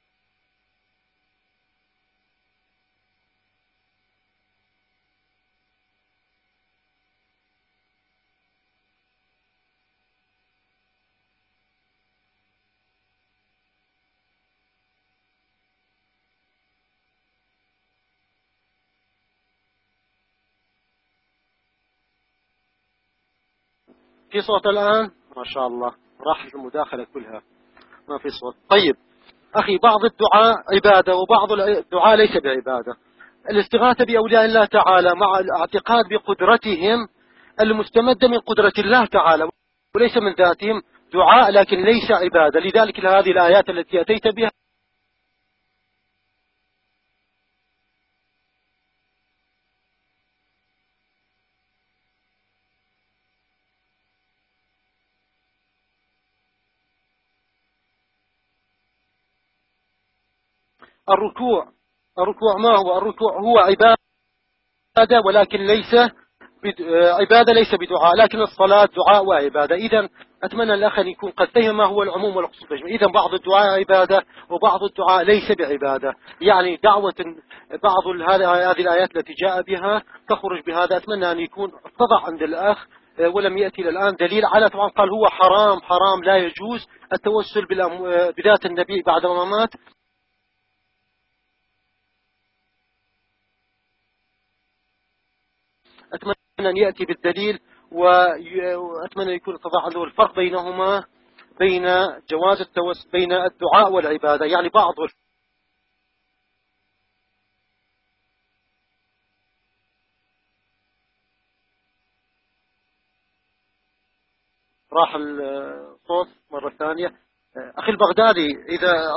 في صوت الآن؟ ما شاء الله، راحت المداخلة كلها، ما في صوت. طيب أخي، بعض الدعاء عبادة وبعض الدعاء ليس بعبادة. الاستغاثة بأولياء الله تعالى مع الاعتقاد بقدرتهم المستمدة من قدرة الله تعالى وليس من ذاتهم دعاء، لكن ليس عبادة. لذلك هذه الآيات التي أتيت بها الركوع. الركوع ما هو؟ الركوع هو عبادة ولكن ليس عبادة ليس بدعاء، لكن الصلاة دعاء وعبادة. إذا أتمنى الأخ أن يكون قد فهم ما هو العموم والخصوص. إذا بعض الدعاء عبادة وبعض الدعاء ليس بعبادة، يعني دعوة بعض هذه الآيات التي جاء بها تخرج بهذا. أتمنى أن يكون اتضح عند الأخ ولم يأتي الآن دليل على، طبعا قال هو حرام حرام لا يجوز التوسل بذات النبي بعد ما مات. أتمنى أن يأتي بالدليل، وأتمنى أن يكون اتضح عنده الفرق بينهما، بين جواز التوسل بين الدعاء والعبادة. يعني بعض راح الصوت مرة ثانية. أخي البغدادي، إذا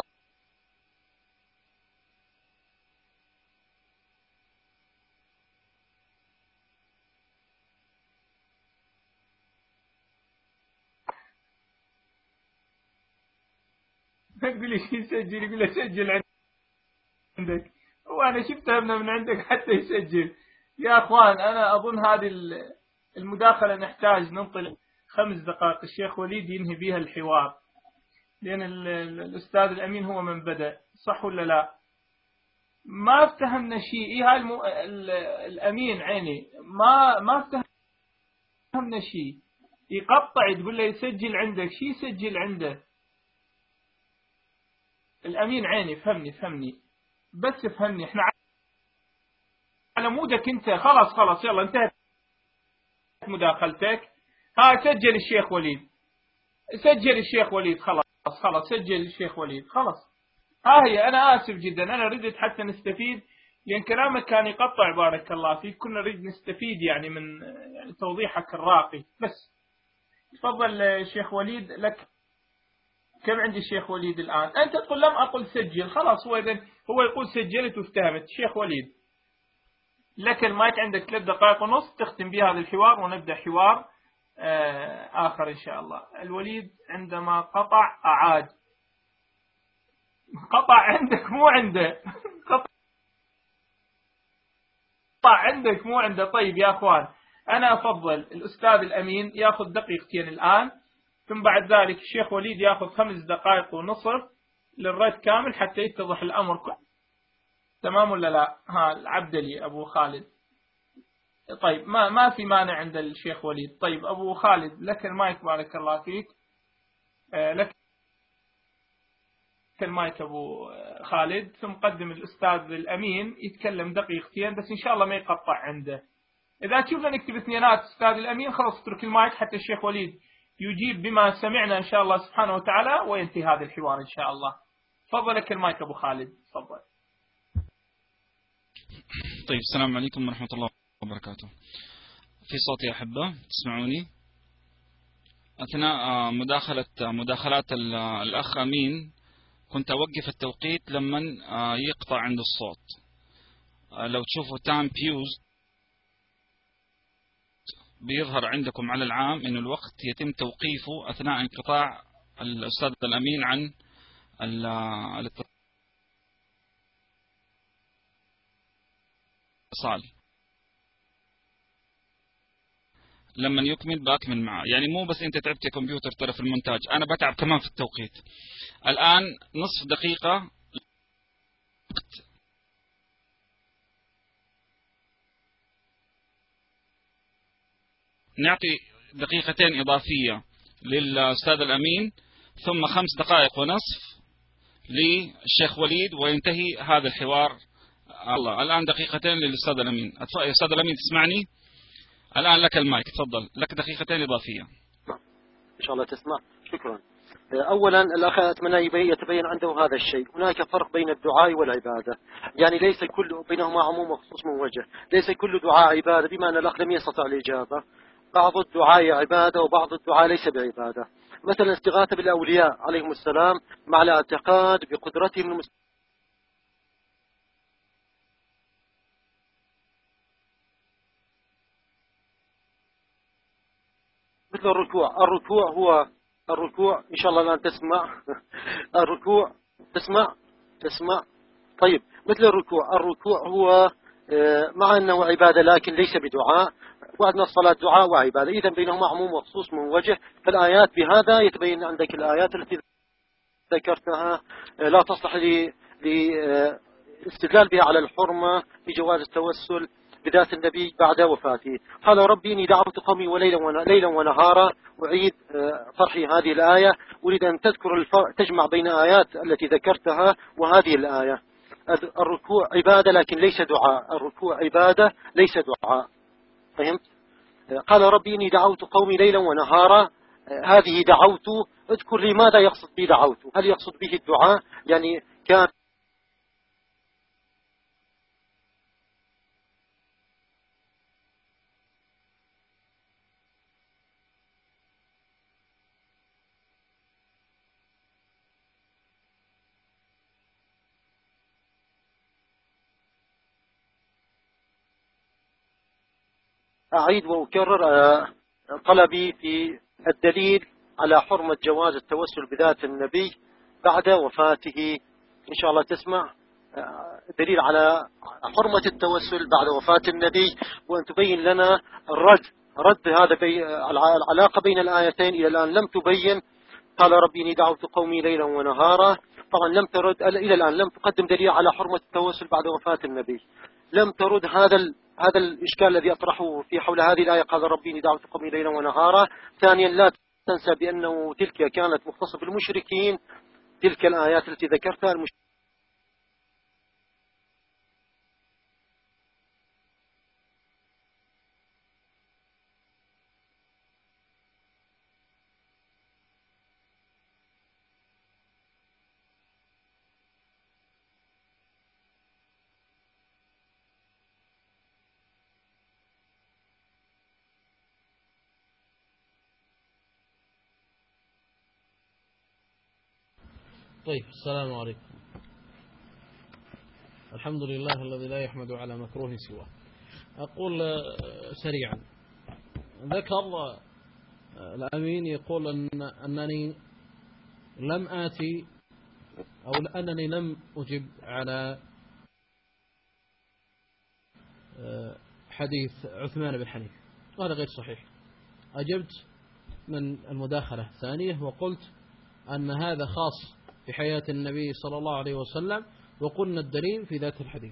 يقول لي يسجل، يقول له سجل عندك، وأنا شفتها من عندك حتى يسجل. يا أخوان، أنا أظن هذه المداخلة نحتاج ننطلق خمس دقائق الشيخ وليد ينهي بها الحوار، لأن الأستاذ الأمين هو من بدأ، صح ولا لا؟ ما افتهمنا شيء. إيه هاي الم... الأمين عيني ما ما افتهمنا شيء. يقطع تقول له يسجل عندك، شيء يسجل عنده الأمين عيني. فهمني فهمني بس فهمني، احنا على مودك انت. خلاص خلاص يلا انتهت مداخلتك. ها سجل الشيخ وليد، سجل الشيخ وليد، خلاص خلاص سجل الشيخ وليد، خلاص. ها هي. أنا آسف جدا، أنا ردت حتى نستفيد، لأن كلامك كان يقطع. بارك الله فيك، كنا نريد نستفيد يعني من يعني توضيحك الراقي. بس تفضل الشيخ وليد، لك كم عندي الشيخ وليد الآن؟ أنت تقول لم أقل سجل، خلاص. هو إذن هو يقول سجلت وافتهمت. الشيخ وليد لك المايك، عندك ثلاث دقائق ونص تختم بها هذا الحوار ونبدأ حوار آخر إن شاء الله. الوليد عندما قطع أعاد. قطع عندك مو عنده، قطع عندك مو عنده. طيب يا أخوان، أنا أفضل الأستاذ الأمين يأخذ دقيقتين الآن، ثم بعد ذلك الشيخ وليد يأخذ خمس دقائق ونصف للرد كامل حتى يتضح الأمر كله. تمام ولا لا؟ ها العبدلي أبو خالد. طيب ما ما في مانع عند الشيخ وليد. طيب أبو خالد لك المايك، بارك الله فيك. آه لك المايك أبو خالد، ثم قدم الأستاذ الأمين يتكلم دقيقتين بس إن شاء الله ما يقطع عنده. إذا تشوفنا نكتب اثنينات أستاذ الأمين خلاص اترك المايك حتى الشيخ وليد يجيب بما سمعنا إن شاء الله سبحانه وتعالى وينتهي هذا الحوار إن شاء الله. تفضل لك المايك أبو خالد، تفضل. طيب السلام عليكم ورحمة الله وبركاته. في صوت يا أحبة تسمعوني؟ أثناء مداخلة مداخلات الأخ أمين كنت أوقف التوقيت لما يقطع عند الصوت. لو تشوفوا تايم بيوز بيظهر عندكم على العام إن الوقت يتم توقيفه أثناء انقطاع الأستاذ الأمين عن الاتصال. لما يكمل بأكمل معه، يعني مو بس أنت تعبت يا كمبيوتر ترى في المونتاج، أنا بتعب كمان في التوقيت. الآن نصف دقيقة نعطي دقيقتين إضافية للأستاذ الأمين، ثم خمس دقائق ونصف للشيخ وليد وينتهي هذا الحوار. الله الآن دقيقتين للأستاذ الأمين. أستاذ الأمين تسمعني؟ الآن لك المايك، تفضل، لك دقيقتين إضافية. إن شاء الله تسمع. شكرا. أولا الأخ أتمنى يتبين عنده هذا الشيء، هناك فرق بين الدعاء والعبادة، يعني ليس كل بينهما عموم وخصوص من وجه، ليس كل دعاء عبادة بما أن الأخ لم يستطع الإجابة. بعض الدعاء عبادة وبعض الدعاء ليس بعبادة. مثلا استغاثة بالأولياء عليهم السلام مع الاعتقاد بقدرتهم المست... مثل الركوع. الركوع هو الركوع إن شاء الله الآن تسمع. الركوع تسمع تسمع طيب مثل الركوع. الركوع هو مع أنه عبادة لكن ليس بدعاء، وعندنا الصلاة دعاء وعبادة، إذن بينهما عموم وخصوص من وجه. فالآيات بهذا يتبين عندك الآيات التي ذكرتها لا تصلح لاستدلال بها على الحرمة في جواز التوسل بذات النبي بعد وفاته. قال ربي إني دعوت قومي وليلا ليلا ونهارا. أعيد طرحي هذه الآية، أريد أن تذكر الفرق، تجمع بين آيات التي ذكرتها وهذه الآية. الركوع عبادة لكن ليس دعاء، الركوع عبادة ليس دعاء. فهمت؟ قال ربي إني دعوت قومي ليلا ونهارا. هذه دعوت، اذكر لي ماذا يقصد به دعوت، هل يقصد به الدعاء؟ يعني كان أعيد وأكرر طلبي في الدليل على حرمة جواز التوسل بذات النبي بعد وفاته. إن شاء الله تسمع دليل على حرمة التوسل بعد وفاة النبي، وأن تبين لنا الرد رد هذا بي العلاقة بين الآيتين إلى الآن لم تبين. قال ربي إني دعوت قومي ليلا ونهارا، طبعا لم ترد إلى الآن، لم تقدم دليل على حرمة التوسل بعد وفاة النبي، لم ترد هذا هذا الإشكال الذي أطرحه في حول هذه الآية. قال ربي إني دعوت قومي ليلا ونهارا. ثانيا لا تنسى بأنه تلك كانت مختصة بالمشركين، تلك الآيات التي ذكرتها المشركين. طيب السلام عليكم. الحمد لله الذي لا يحمد على مكروه سواه. أقول سريعا، ذكر الأمين يقول أن أنني لم آتي أو أنني لم أجب على حديث عثمان بن حنيف، وهذا غير صحيح. أجبت من المداخلة الثانية وقلت أن هذا خاص في حياة النبي صلى الله عليه وسلم، وقلنا الدليل في ذات الحديث.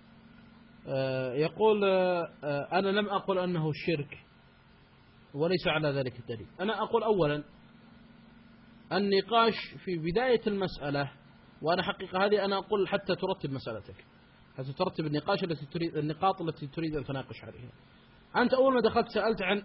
يقول أنا لم أقل أنه الشرك وليس على ذلك الدليل. أنا أقول أولا النقاش في بداية المسألة، وأنا حقيقة هذه أنا أقول حتى ترتب مسألتك، حتى ترتب النقاش التي تريد النقاط التي تريد أن تناقش عليها. أنت أول ما دخلت سألت عن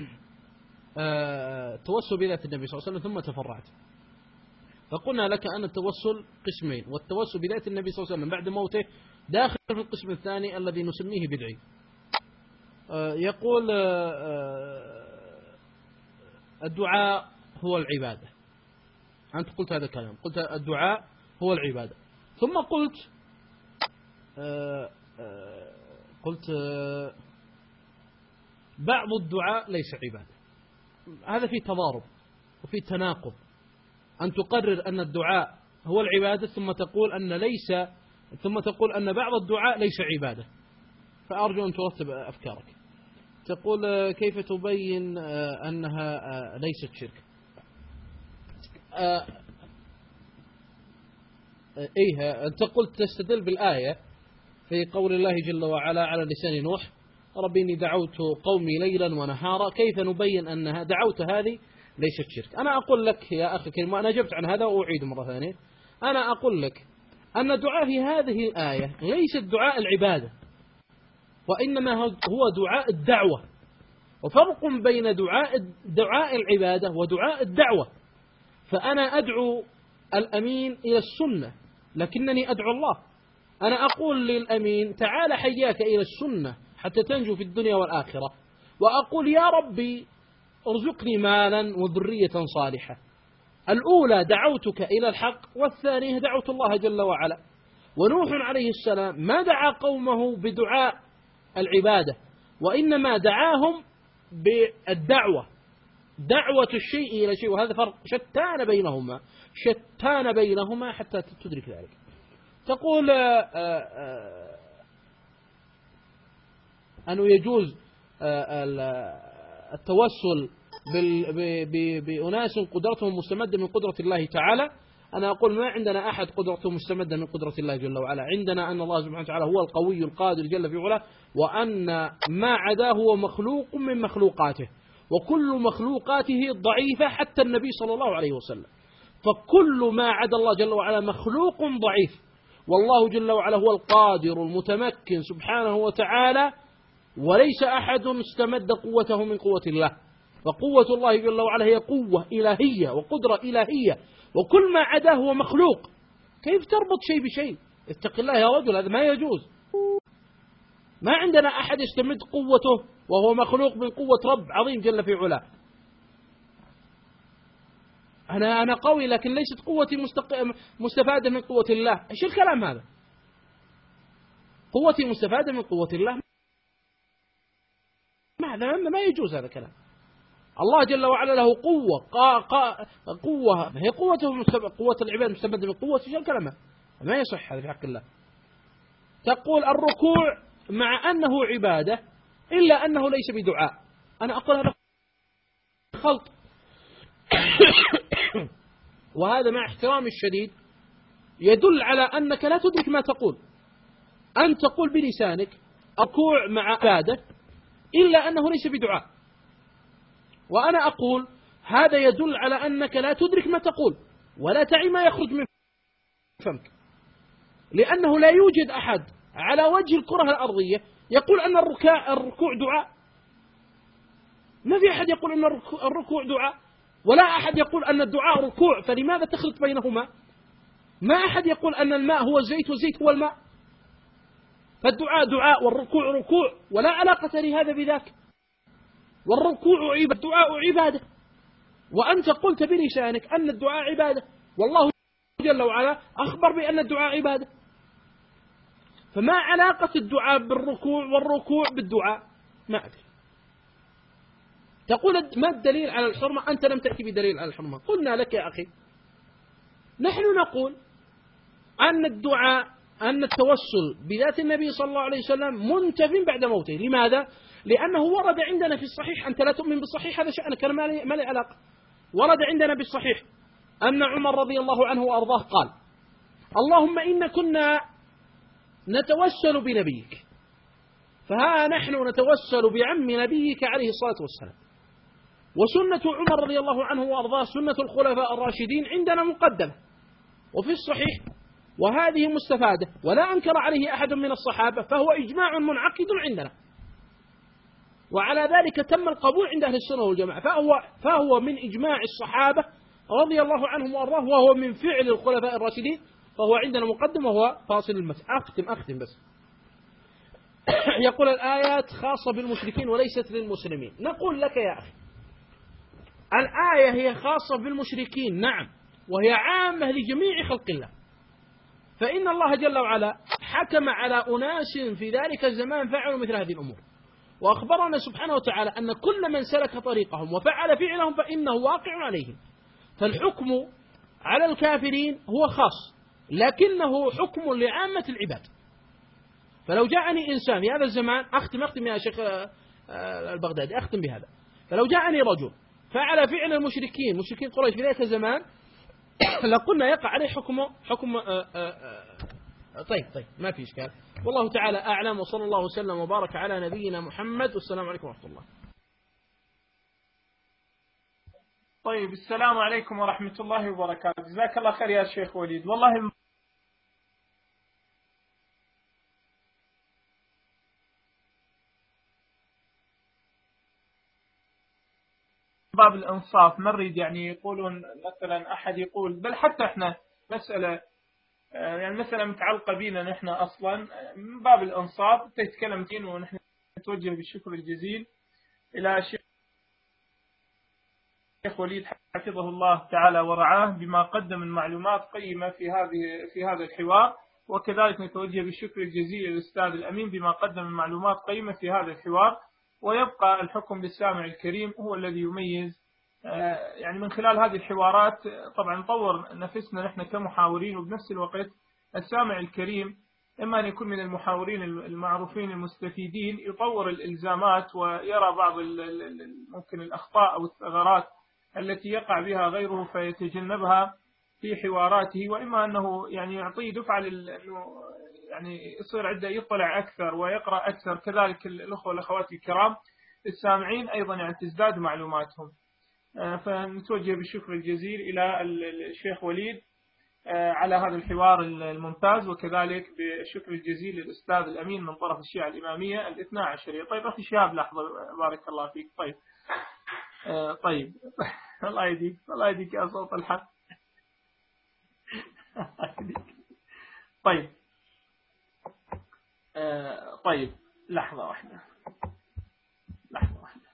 التوسل بذات النبي صلى الله عليه وسلم ثم تفرعت، فقلنا لك أن التوسل قسمين، والتوسل بذات النبي صلى الله عليه وسلم بعد موته داخل في القسم الثاني الذي نسميه بدعي. يقول الدعاء هو العبادة. أنت قلت هذا الكلام، قلت الدعاء هو العبادة، ثم قلت قلت بعض الدعاء ليس عبادة. هذا في تضارب وفي تناقض، أن تقرر أن الدعاء هو العبادة ثم تقول أن ليس ثم تقول أن بعض الدعاء ليس عبادة. فأرجو أن ترتب أفكارك. تقول كيف تبين أنها ليست شرك؟ إيه، أنت قلت تستدل بالآية في قول الله جل وعلا على لسان نوح ربي إني دعوت قومي ليلا ونهارا. كيف نبين أنها دعوت هذه ليست شرك؟ أنا أقول لك يا أخي الكريم، وأنا أجبت عن هذا وأعيد مرة ثانية، أنا أقول لك أن الدعاء في هذه الآية ليس الدعاء العبادة، وإنما هو دعاء الدعوة، وفرق بين دعاء دعاء العبادة ودعاء الدعوة. فأنا أدعو الأمين إلى السنة لكنني أدعو الله. أنا أقول للأمين تعال حياك إلى السنة حتى تنجو في الدنيا والآخرة، وأقول يا ربي ارزقني مالا وذرية صالحة. الأولى دعوتك إلى الحق، والثانية دعوت الله جل وعلا. ونوح عليه السلام ما دعا قومه بدعاء العبادة، وإنما دعاهم بالدعوة، دعوة الشيء إلى شيء، وهذا فرق شتان بينهما شتان بينهما حتى تدرك ذلك. تقول أنه يجوز التوسل بأناس قدرتهم مستمدة من قدرة الله تعالى. أنا أقول ما عندنا أحد قدرته مستمدة من قدرة الله جل وعلا، عندنا أن الله سبحانه وتعالى هو القوي القادر جل في علاه، وأن ما عداه هو مخلوق من مخلوقاته، وكل مخلوقاته ضعيفة حتى النبي صلى الله عليه وسلم. فكل ما عدا الله جل وعلا مخلوق ضعيف، والله جل وعلا هو القادر المتمكن سبحانه وتعالى، وليس أحد استمد قوته من قوة الله. فقوة الله جل وعلا هي قوة إلهية وقدرة إلهية، وكل ما عداه هو مخلوق. كيف تربط شيء بشيء؟ اتق الله يا رجل، هذا ما يجوز. ما عندنا أحد يستمد قوته وهو مخلوق من قوة رب عظيم جل في علاه. أنا أنا قوي لكن ليست قوتي مستفادة من قوة الله. إيش الكلام هذا؟ قوتي مستفادة من قوة الله؟ ما ما يجوز هذا الكلام. الله جل وعلا له قوة قا قا قوة هي قوته قوة العباد مستمدة من قوة. إيش الكلام هذا؟ ما يصح هذا في حق الله. تقول الركوع مع أنه عبادة إلا أنه ليس بدعاء. أنا أقول هذا خلط. وهذا مع احترامي الشديد يدل على أنك لا تدرك ما تقول. أن تقول بلسانك الركوع مع عبادة إلا أنه ليس بدعاء، وأنا أقول هذا يدل على أنك لا تدرك ما تقول ولا تعي ما يخرج من فمك، لأنه لا يوجد أحد على وجه الكرة الأرضية يقول أن الركوع دعاء. ما في أحد يقول أن الركوع دعاء، ولا أحد يقول أن الدعاء ركوع، فلماذا تخلط بينهما؟ ما أحد يقول أن الماء هو الزيت والزيت هو الماء. فالدعاء دعاء والركوع ركوع، ولا علاقة لهذا بذاك. والركوع عبادة، الدعاء عبادة، وأنت قلت بلسانك أن الدعاء عبادة، والله جل وعلا أخبر بأن الدعاء عبادة. فما علاقة الدعاء بالركوع والركوع بالدعاء؟ ما أدري. تقول ما الدليل على الحرمة؟ أنت لم تأتي بدليل على الحرمة. قلنا لك يا أخي نحن نقول أن الدعاء أن التوسل بذات النبي صلى الله عليه وسلم منتف بعد موته. لماذا؟ لأنه ورد عندنا في الصحيح. أنت لا تؤمن بالصحيح، هذا شأنك، أنا ما لي علاقة. ورد عندنا بالصحيح أن عمر رضي الله عنه وأرضاه قال: اللهم إن كنا نتوسل بنبيك، فها نحن نتوسل بعم نبيك عليه الصلاة والسلام. وسنة عمر رضي الله عنه وأرضاه سنة الخلفاء الراشدين عندنا مقدمة وفي الصحيح، وهذه مستفادة ولا أنكر عليه أحد من الصحابة، فهو إجماع منعقد عندنا، وعلى ذلك تم القبول عند أهل السنة والجماعة. فهو, فهو من إجماع الصحابة رضي الله عنهم وأرضاه، وهو من فعل الخلفاء الراشدين، فهو عندنا مقدم وهو فاصل المسح. أختم أختم بس. يقول الآيات خاصة بالمشركين وليست للمسلمين. نقول لك يا أخي الآية هي خاصة بالمشركين نعم، وهي عامة لجميع خلق الله، فإن الله جل وعلا حكم على أناس في ذلك الزمان فعلوا مثل هذه الأمور، وأخبرنا سبحانه وتعالى أن كل من سلك طريقهم وفعل فعلهم فإنه واقع عليهم. فالحكم على الكافرين هو خاص، لكنه حكم لعامة العباد. فلو جاءني إنسان في هذا الزمان، أختم أختم يا شيخ البغدادي أختم بهذا، فلو جاءني رجل فعل فعل المشركين مشركين قريش في ذلك الزمان لقلنا يقع عليه حكم حكم آآ آآ طيب طيب ما في إشكال. والله تعالى أعلم، وصلى الله وسلم وبارك على نبينا محمد، والسلام عليكم ورحمة الله. طيب السلام عليكم ورحمة الله وبركاته. جزاك الله خير يا شيخ وليد. والله باب الإنصاف ما نريد يعني يقولون مثلا أحد يقول، بل حتى إحنا مسألة يعني مثلا متعلقة بينا نحن أصلا من باب الإنصاف تتكلم دين، ونحن نتوجه بالشكر الجزيل إلى الشيخ وليد حفظه الله تعالى ورعاه بما قدم من معلومات قيمة في هذه في هذا الحوار، وكذلك نتوجه بالشكر الجزيل للأستاذ الأمين بما قدم من معلومات قيمة في هذا الحوار. ويبقى الحكم بالسامع الكريم هو الذي يميز يعني من خلال هذه الحوارات. طبعا نطور نفسنا نحن كمحاورين، وبنفس الوقت السامع الكريم إما أن يكون من المحاورين المعروفين المستفيدين، يطور الإلزامات ويرى بعض ممكن الأخطاء أو الثغرات التي يقع بها غيره فيتجنبها في حواراته، وإما أنه يعني يعطيه دفعة أنه يعني يصير عنده يطلع أكثر ويقرأ أكثر. كذلك الأخوة والأخوات الكرام السامعين أيضا يعني تزداد معلوماتهم. فنتوجه بالشكر الجزيل إلى الشيخ وليد على هذا الحوار الممتاز، وكذلك بالشكر الجزيل للأستاذ الأمين من طرف الشيعة الإمامية الاثنى عشرية. طيب أخي شهاب لحظة بارك الله فيك. طيب طيب الله يديك الله يديك يا صوت الحق. طيب طيب لحظة واحدة لحظة واحدة.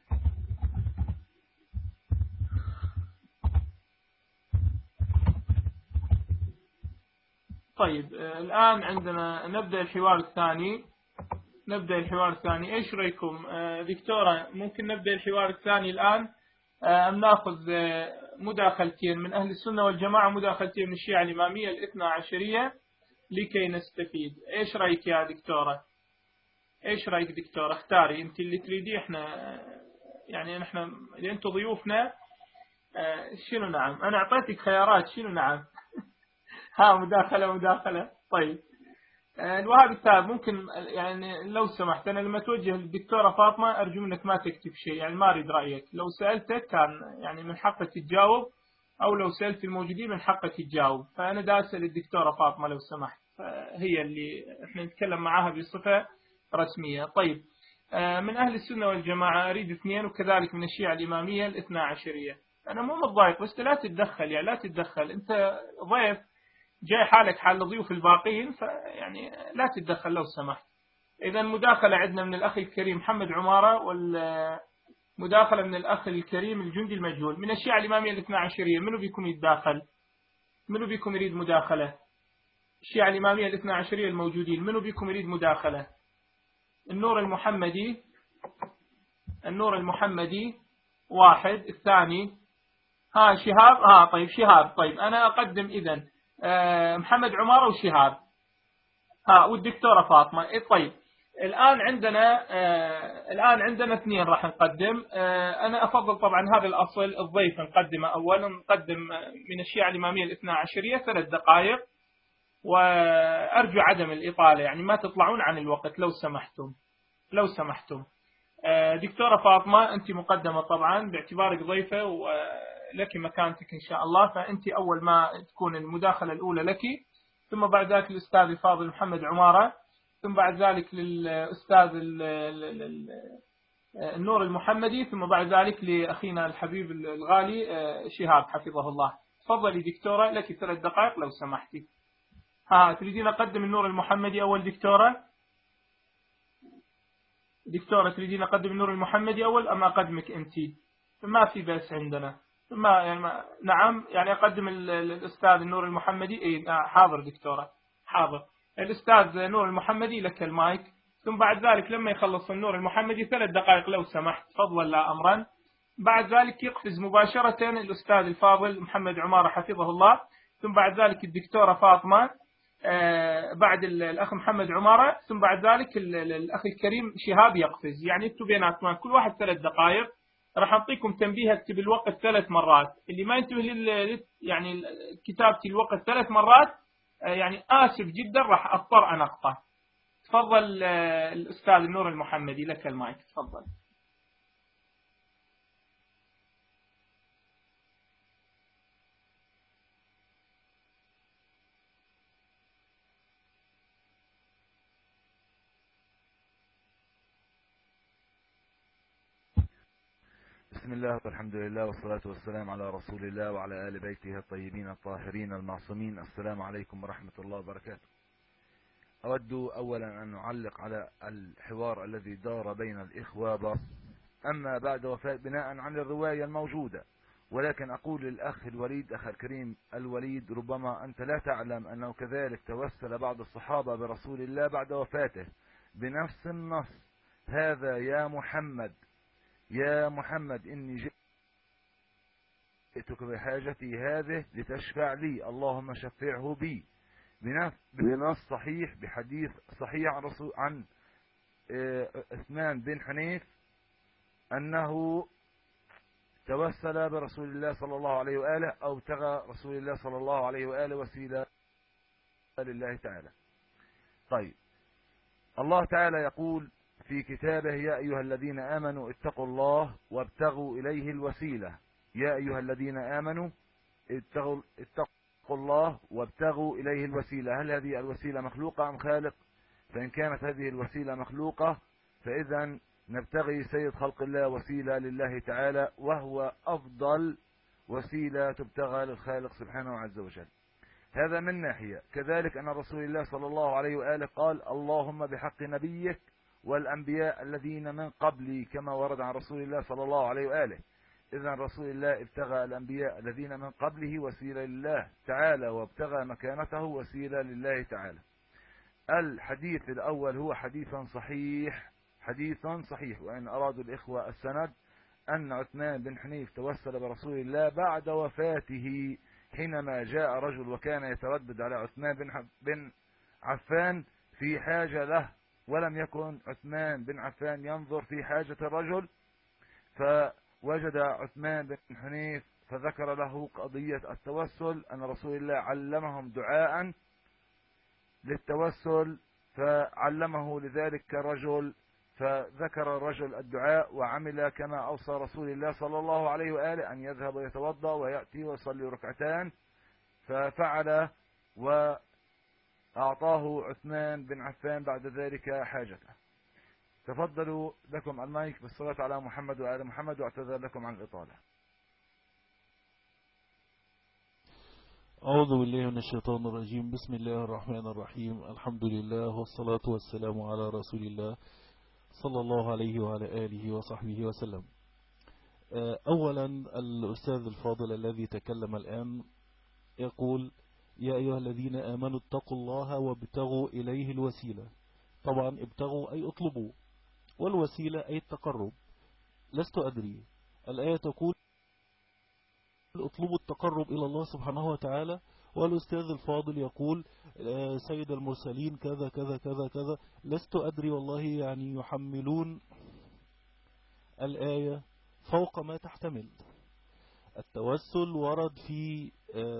طيب الآن عندنا نبدأ الحوار الثاني نبدأ الحوار الثاني إيش رأيكم دكتورة؟ ممكن نبدأ الحوار الثاني الآن أم نأخذ مداخلتين من أهل السنة والجماعة، مداخلتين من الشيعة الإمامية الاثنى عشرية لكي نستفيد؟ إيش رأيك يا دكتورة؟ إيش رأيك دكتورة؟ اختاري أنت اللي تريدي. إحنا يعني نحن اللي أنتم ضيوفنا شنو نعم؟ أنا أعطيتك خيارات شنو نعم؟ ها مداخلة مداخلة. طيب الوهاب الثالث ممكن يعني لو سمحت أنا لما توجه للدكتورة فاطمة أرجو منك ما تكتب شيء، يعني ما أريد رأيك. لو سألتك كان يعني من حقك تجاوب، أو لو سألت الموجودين من حقك تجاوب. فأنا دا أسأل الدكتورة فاطمة لو سمحت، هي اللي إحنا نتكلم معها بصفة رسمية. طيب من أهل السنة والجماعة أريد اثنين، وكذلك من الشيعة الإمامية الاثنى عشرية. أنا مو متضايق بس لا تتدخل، يعني لا تتدخل، أنت ضيف جاي حالك حال الضيوف الباقين، فيعني لا تتدخل لو سمحت. إذا مداخلة عندنا من الأخ الكريم محمد عمارة، والمداخلة من الأخ الكريم الجندي المجهول. من الشيعة الإمامية الاثنى عشرية منو بيكم يتداخل؟ منو بيكم يريد مداخلة؟ الشيعة الإمامية الاثنى عشرية الموجودين منو بيكم يريد مداخلة؟ النور المحمدي النور المحمدي واحد. الثاني ها شهاب، ها طيب شهاب، طيب أنا أقدم إذن آه محمد عمارة وشهاب، ها والدكتورة فاطمة. طيب الآن عندنا آه الآن عندنا اثنين راح نقدم. آه أنا أفضل طبعا هذا الأصل الضيف نقدمه أولا، نقدم من الشيعة الإمامية الاثنى عشرية ثلاث دقائق، وأرجو عدم الإطالة، يعني ما تطلعون عن الوقت لو سمحتم لو سمحتم. آه دكتورة فاطمة أنت مقدمة طبعا باعتبارك ضيفة ولك مكانتك إن شاء الله، فأنت أول ما تكون المداخلة الأولى لك، ثم بعد ذلك للأستاذ الفاضل محمد عمارة، ثم بعد ذلك للأستاذ النور المحمدي، ثم بعد ذلك لأخينا الحبيب الغالي شهاب حفظه الله. تفضلي دكتورة، لك ثلاث دقائق لو سمحتي. ها تريدين أقدم النور المحمدي أول دكتورة؟ دكتورة تريدين أقدم النور المحمدي أول أم أقدمك أنت؟ ما في بأس عندنا، ما يعني ما نعم يعني أقدم الأستاذ النور المحمدي. أي حاضر دكتورة، حاضر. الأستاذ نور المحمدي لك المايك، ثم بعد ذلك لما يخلص النور المحمدي ثلاث دقائق لو سمحت فضلا لا أمرا، بعد ذلك يقفز مباشرة الأستاذ الفاضل محمد عمارة حفظه الله، ثم بعد ذلك الدكتورة فاطمة، آه بعد الأخ محمد عمارة، ثم بعد ذلك الأخ الكريم شهاب يقفز. يعني انتوا بيناتنا كل واحد ثلاث دقائق. راح أعطيكم تنبيه اكتب الوقت ثلاث مرات، اللي ما ينتبه لل يعني كتابتي الوقت ثلاث مرات آه يعني آسف جدا راح أضطر أن أقطع. تفضل آه الأستاذ النور المحمدي لك المايك، تفضل. بسم الله والحمد لله والصلاة والسلام على رسول الله وعلى آل بيته الطيبين الطاهرين المعصومين. السلام عليكم ورحمة الله وبركاته. أود أولا أن نعلق على الحوار الذي دار بين الإخوة أما بعد وفاة بناء عن الرواية الموجودة، ولكن أقول للأخ الوليد أخ الكريم الوليد ربما أنت لا تعلم أنه كذلك توسل بعض الصحابة برسول الله بعد وفاته بنفس النص هذا: يا محمد يا محمد إني جئتك بحاجتي هذه لتشفع لي، اللهم شفعه بي، بنص صحيح بحديث صحيح عن رسول عن عثمان بن حنيف أنه توسل برسول الله صلى الله عليه وآله أو ابتغى رسول الله صلى الله عليه وآله وسيلة لله تعالى. طيب الله تعالى يقول في كتابه: يا أيها الذين آمنوا اتقوا الله وابتغوا إليه الوسيلة. يا أيها الذين آمنوا اتقوا, اتقوا الله وابتغوا إليه الوسيلة. هل هذه الوسيلة مخلوقة أم خالق؟ فإن كانت هذه الوسيلة مخلوقة فإذا نبتغي سيد خلق الله وسيلة لله تعالى، وهو أفضل وسيلة تبتغى للخالق سبحانه عز وجل. هذا من ناحية. كذلك أن رسول الله صلى الله عليه وآله قال: اللهم بحق نبيك والأنبياء الذين من قبلي، كما ورد عن رسول الله صلى الله عليه وآله. إذن رسول الله ابتغى الأنبياء الذين من قبله وسيلة لله تعالى، وابتغى مكانته وسيلة لله تعالى. الحديث الأول هو حديث صحيح حديث صحيح وإن أرادوا الإخوة السند أن عثمان بن حنيف توسل برسول الله بعد وفاته حينما جاء رجل وكان يتردد على عثمان بن عفان في حاجة له، ولم يكن عثمان بن عفان ينظر في حاجة الرجل، فوجد عثمان بن حنيف فذكر له قضية التوسل، أن رسول الله علمهم دعاء للتوسل فعلمه لذلك الرجل، فذكر الرجل الدعاء وعمل كما أوصى رسول الله صلى الله عليه وآله أن يذهب ويتوضأ ويأتي ويصلي ركعتان، ففعل وأعطاه عثمان بن عفان بعد ذلك حاجته. تفضلوا لكم المايك بالصلاة على محمد وآل محمد، واعتذر لكم عن الإطالة. أعوذ بالله من الشيطان الرجيم. بسم الله الرحمن الرحيم. الحمد لله والصلاة والسلام على رسول الله صلى الله عليه وعلى آله وصحبه وسلم. أولا الأستاذ الفاضل الذي تكلم الآن يقول: يا أيها الذين آمنوا اتقوا الله وابتغوا إليه الوسيلة. طبعا ابتغوا أي اطلبوا، والوسيلة أي التقرب. لست أدري الآية تقول اطلبوا التقرب إلى الله سبحانه وتعالى، والأستاذ الفاضل يقول سيد المرسلين كذا كذا كذا كذا. لست أدري والله، يعني يحملون الآية فوق ما تحتمل. التوسل ورد في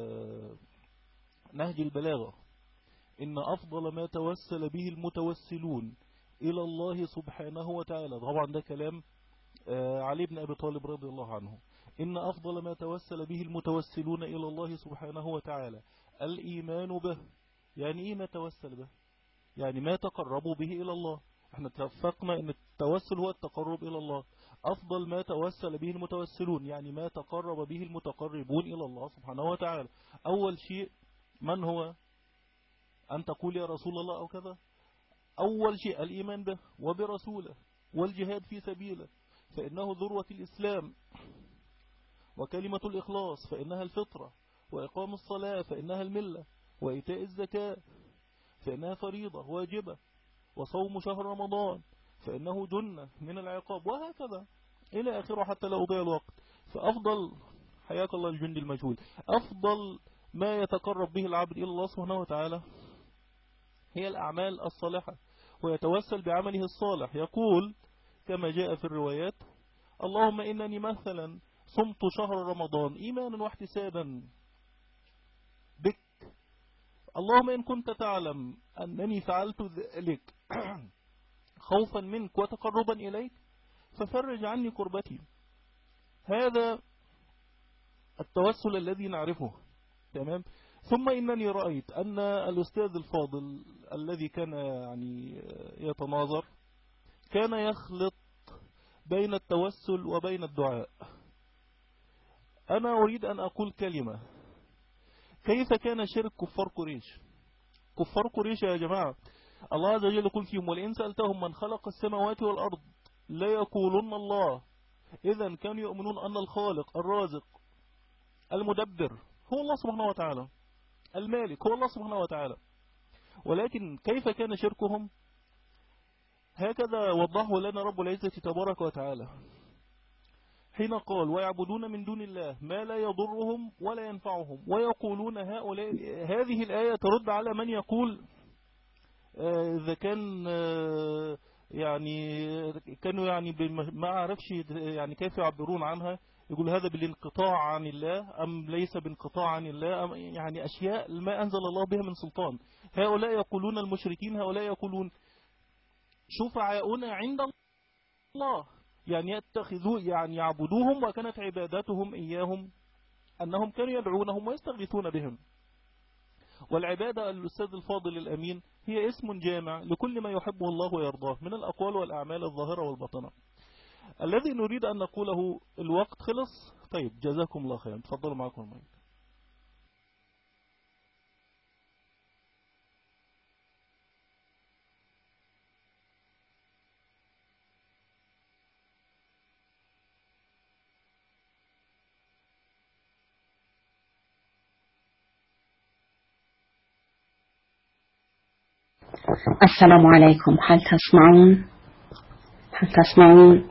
نهج البلاغة: إن أفضل ما توسل به المتوسلون إلى الله سبحانه وتعالى. طبعا ده كلام علي بن أبي طالب رضي الله عنه. إن أفضل ما توسل به المتوسلون إلى الله سبحانه وتعالى الإيمان به. يعني إيه ما توسل به؟ يعني ما تقربوا به إلى الله. احنا اتفقنا إن التوسل هو التقرب إلى الله. أفضل ما توسل به المتوسلون يعني ما تقرب به المتقربون إلى الله سبحانه وتعالى. أول شيء من هو؟ أن تقول يا رسول الله أو كذا. أول شيء الإيمان به وبرسوله، والجهاد في سبيله فإنه ذروة الإسلام، وكلمة الإخلاص فإنها الفطرة، وإقام الصلاة فإنها الملة، وإيتاء الزكاة فإنها فريضة واجبة، وصوم شهر رمضان فإنه جنة من العقاب، وهكذا إلى آخره حتى لا أضيع الوقت. فأفضل، حياك الله الجند المجهول، أفضل ما يتقرب به العبد إلى الله سبحانه وتعالى هي الأعمال الصالحة، ويتوسل بعمله الصالح. يقول كما جاء في الروايات: اللهم إنني مثلا صمت شهر رمضان إيمانا واحتسابا بك، اللهم إن كنت تعلم أنني فعلت ذلك خوفا منك وتقربا إليك ففرج عني كربتي. هذا التوسل الذي نعرفه، تمام. ثم إنني رأيت أن الأستاذ الفاضل الذي كان يعني يتناظر كان يخلط بين التوسل وبين الدعاء. أنا أريد أن أقول كلمة: كيف كان شرك كفار قريش؟ كفار قريش يا جماعة الله عز وجل يقول فيهم: ولئن سألتهم من خلق السماوات والأرض لا يقولون الله. إذن كانوا يؤمنون أن الخالق الرازق المدبر هو الله سبحانه وتعالى، المالك هو الله سبحانه وتعالى. ولكن كيف كان شركهم؟ هكذا وضحه لنا رب العزة تبارك وتعالى حين قال: ويعبدون من دون الله ما لا يضرهم ولا ينفعهم ويقولون هؤلاء. هذه الآية ترد على من يقول إذا كان يعني كانوا يعني ما أعرفش يعني كيف يعبرون عنها، يقول هذا بالانقطاع عن الله أم ليس بانقطاع عن الله، أم يعني أشياء ما أنزل الله بها من سلطان. هؤلاء يقولون المشركين، هؤلاء يقولون شفعاؤنا عند الله، يعني يتخذوا يعني يعبدوهم، وكانت عبادتهم إياهم أنهم كانوا يدعونهم ويستغيثون بهم. والعبادة الأستاذ الفاضل الأمين هي اسم جامع لكل ما يحبه الله ويرضاه من الأقوال والأعمال الظاهرة والباطنة. الذي نريد أن نقوله الوقت خلص. طيب جزاكم الله خيرا، تفضلوا معكم المايك. السلام عليكم، هل تسمعون؟ هل تسمعون؟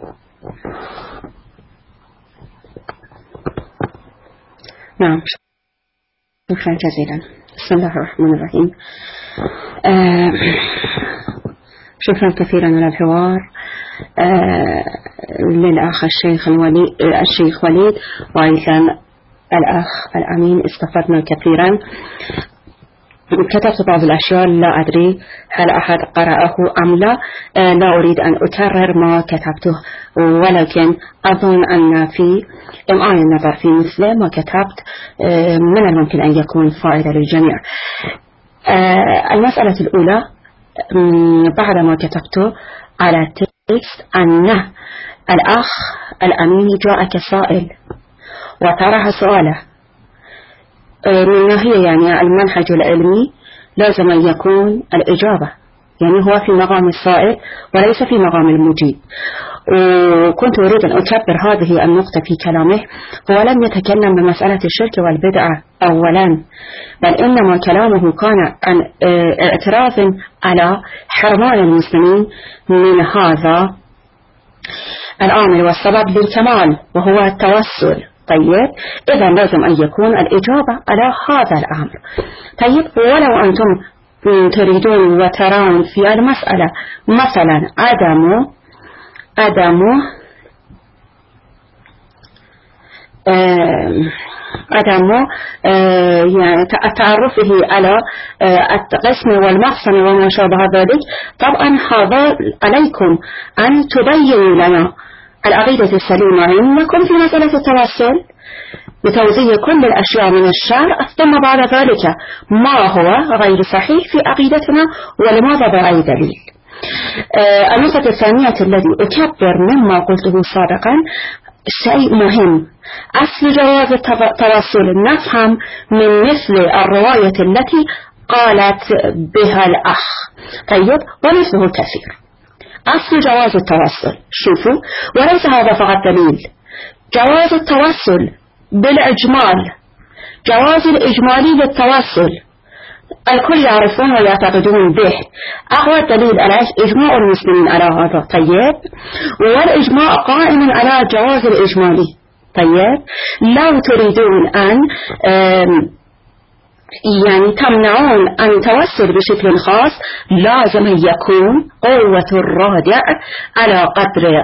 نعم، شكرا جزيلا. بسم الله الرحمن الرحيم. آه شكرا كثيرا على الحوار آه للأخ الشيخ الوليد الشيخ وليد وأيضا الأخ الأمين، استفدنا كثيرا. كتبت بعض الأشياء لا أدري هل أحد قرأه أم لا. آه لا أريد أن أكرر ما كتبته، ولكن أظن أن في إمعان النظر في مثل ما كتبت آه من الممكن أن يكون فائدة للجميع. آه المسألة الأولى، بعد ما كتبت على تكست أن الأخ الأمين جاء كسائل وطرح سؤاله من ناحية يعني المنهج العلمي لازم أن يكون الإجابة، يعني هو في مقام السائل وليس في مقام المجيب. وكنت أريد أن أكبر هذه النقطة في كلامه. هو لم يتكلم بمسألة الشرك والبدعة أولا، بل إنما كلامه كان عن اعتراض على حرمان المسلمين من هذا العامل والسبب للكمال وهو التوسل. طيب إذا لازم أن يكون الإجابة على هذا الأمر. طيب ولو أنتم تريدون وترون في المسألة مثلا عدم عدم عدم يعني تعرفه على القسم والمقسم وما شابه ذلك، طبعا هذا عليكم أن تبينوا لنا العقيدة السليمة عندكم في مسألة التوسل بتوزيع كل الأشياء من الشرع، ثم بعد ذلك ما هو غير صحيح في عقيدتنا ولماذا بأي دليل. آه النقطة الثانية الذي أكبر مما قلته سابقا شيء مهم، أصل جواز التوسل نفهم من مثل الرواية التي قالت بها الأخ. طيب ونفسه كثير أصل جواز التوسل. شوفوا، وليس هذا فقط دليل، جواز التوسل بالإجمال، جواز الإجمالي للتوسل الكل يعرفون ويعتقدون به. أقوى دليل على إجماع المسلمين على هذا. طيب والإجماع قائم على جواز الإجمالي. طيب لو تريدون أن يعني تمنعون أن توسل بشكل خاص لازم يكون قوة الرادع على قدر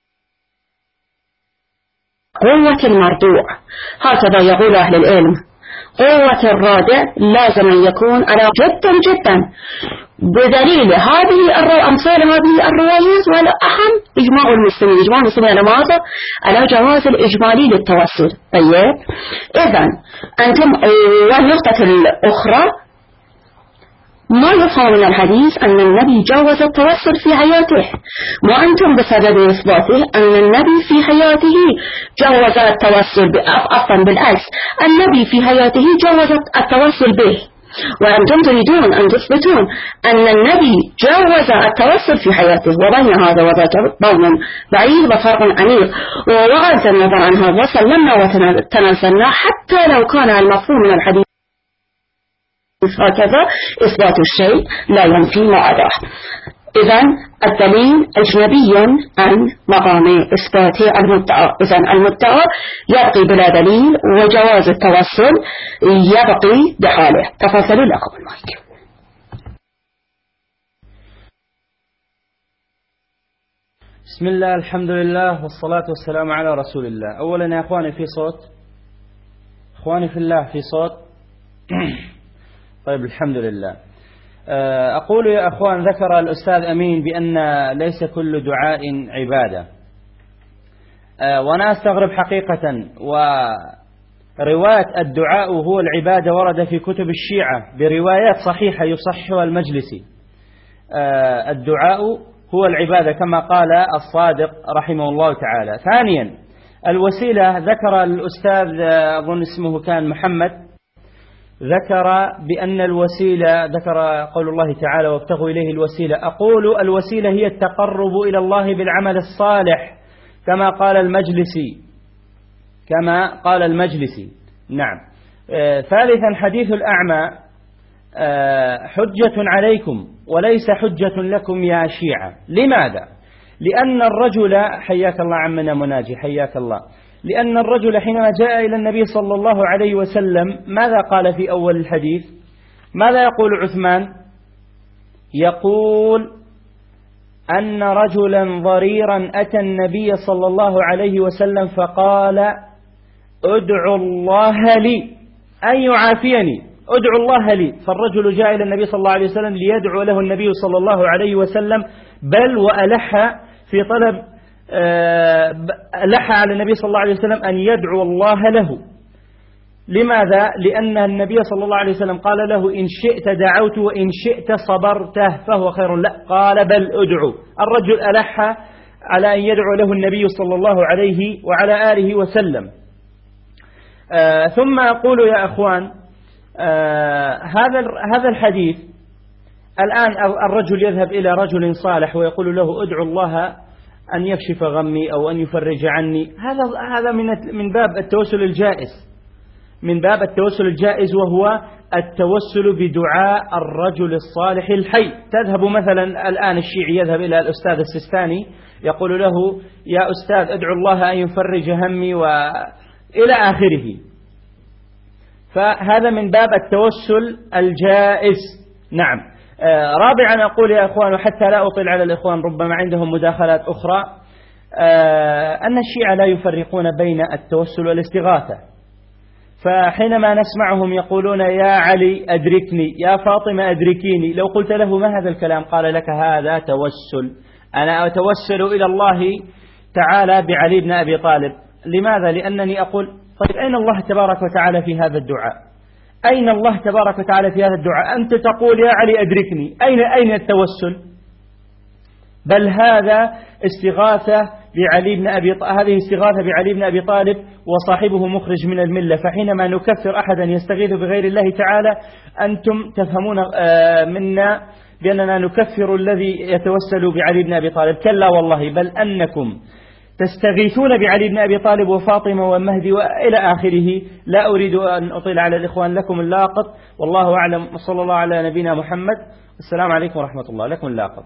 قوة المردوع، هكذا يقول أهل العلم. قوة الرادع لازم يكون على جدا جدا، بدليل هذه الرو... أمثال هذه الروايات، والأهم إجماع المسلمين. إجماع المسلمين على ماذا؟ على جواز الإجمالي للتوسل. طيب إذن أنتم والنقطة الأخرى ما يفهم من الحديث أن النبي جوز التوسل في حياته، وأنتم بسبب إثباته أن النبي في حياته جوز التوسل أصلا بالعكس، النبي في حياته جوز التوسل به، وأنتم تريدون أن تثبتون أن النبي جوز التوسل في حياته، وبين هذا وذاك بون بعيد وفرق عميق. وغض النظر عن هذا سلمنا وتنازلنا حتى لو كان المفهوم من الحديث هكذا، إثبات الشيء لا ينفي معاداه. إذن الدليل أجنبي عن مقام إثبات المدعى. إذن المدعى يبقي بلا دليل، وجواز التوسل يبقي بحاله. تفضلوا لكم المايك. بسم الله، الحمد لله، والصلاة والسلام على رسول الله. أولا يا أخواني في صوت، أخواني في الله في صوت. طيب الحمد لله. أقول يا أخوان، ذكر الأستاذ أمين بأن ليس كل دعاء عبادة، وأنا أستغرب حقيقة. ورواية الدعاء هو العبادة ورد في كتب الشيعة بروايات صحيحة يصححها المجلسي. الدعاء هو العبادة كما قال الصادق رحمه الله تعالى. ثانيا الوسيلة، ذكر الأستاذ أظن اسمه كان محمد، ذكر بأن الوسيلة، ذكر قول الله تعالى وابتغوا إليه الوسيلة. أقول الوسيلة هي التقرب إلى الله بالعمل الصالح كما قال المجلسي، كما قال المجلسي. نعم. آه ثالثا حديث الأعمى آه حجة عليكم وليس حجة لكم يا شيعة. لماذا؟ لأن الرجل، حياك الله عمنا مناجي، حياك الله، لأن الرجل حينما جاء إلى النبي صلى الله عليه وسلم ماذا قال في أول الحديث؟ ماذا يقول عثمان؟ يقول أن رجلا ضريرا أتى النبي صلى الله عليه وسلم فقال ادعوا الله لي أن يعافيني، ادعوا الله لي. فالرجل جاء إلى النبي صلى الله عليه وسلم ليدعو له النبي صلى الله عليه وسلم، بل وألح في طلب لح على النبي صلى الله عليه وسلم أن يدعو الله له. لماذا؟ لأن النبي صلى الله عليه وسلم قال له إن شئت دعوت وإن شئت صبرته فهو خير لك، قال بل أدعو. الرجل ألح على أن يدعو له النبي صلى الله عليه وعلى آله وسلم. آه ثم أقول يا أخوان، آه هذا هذا الحديث الآن الرجل يذهب إلى رجل صالح ويقول له ادعو الله أن يكشف غمي أو أن يفرج عني، هذا هذا من من باب التوسل الجائز. من باب التوسل الجائز، وهو التوسل بدعاء الرجل الصالح الحي. تذهب مثلا الآن الشيعي يذهب إلى الأستاذ السيستاني يقول له يا أستاذ ادعو الله أن يفرج همي وإلى آخره. فهذا من باب التوسل الجائز. نعم. آه رابعا أقول يا أخوان، وحتى لا أطيل على الإخوان ربما عندهم مداخلات أخرى، آه أن الشيعة لا يفرقون بين التوسل والاستغاثة. فحينما نسمعهم يقولون يا علي أدركني، يا فاطمة أدركيني، لو قلت له ما هذا الكلام قال لك هذا توسل، أنا أتوسل إلى الله تعالى بعلي بن أبي طالب. لماذا؟ لأنني أقول طيب أين الله تبارك وتعالى في هذا الدعاء؟ أين الله تبارك وتعالى في هذا الدعاء؟ أنت تقول يا علي أدركني، أين أين التوسل؟ بل هذا استغاثة بعلي بن أبي طالب، هذه استغاثة بعلي بن أبي طالب وصاحبه مخرج من الملة. فحينما نكفر أحدا يستغيث بغير الله تعالى أنتم تفهمون منا بأننا نكفر الذي يتوسل بعلي بن أبي طالب. كلا والله، بل أنكم تستغيثون بعلي بن أبي طالب وفاطمة والمهدي وإلى آخره. لا أريد أن أطيل على الإخوان، لكم اللاقط، والله أعلم، وصلى الله على نبينا محمد. السلام عليكم ورحمة الله. لكم اللاقط.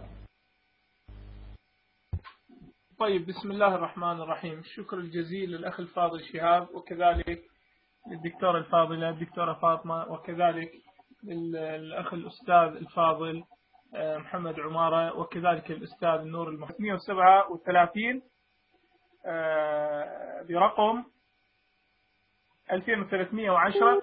طيب، بسم الله الرحمن الرحيم. الشكر الجزيل للأخ الفاضل شهاب، وكذلك للدكتورة الفاضلة الدكتورة فاطمة، وكذلك للأخ الأستاذ الفاضل محمد عمارة، وكذلك الأستاذ النور المحمد. مئة وسبعة وثلاثين برقم ألفين وثلاثمئة وعشرة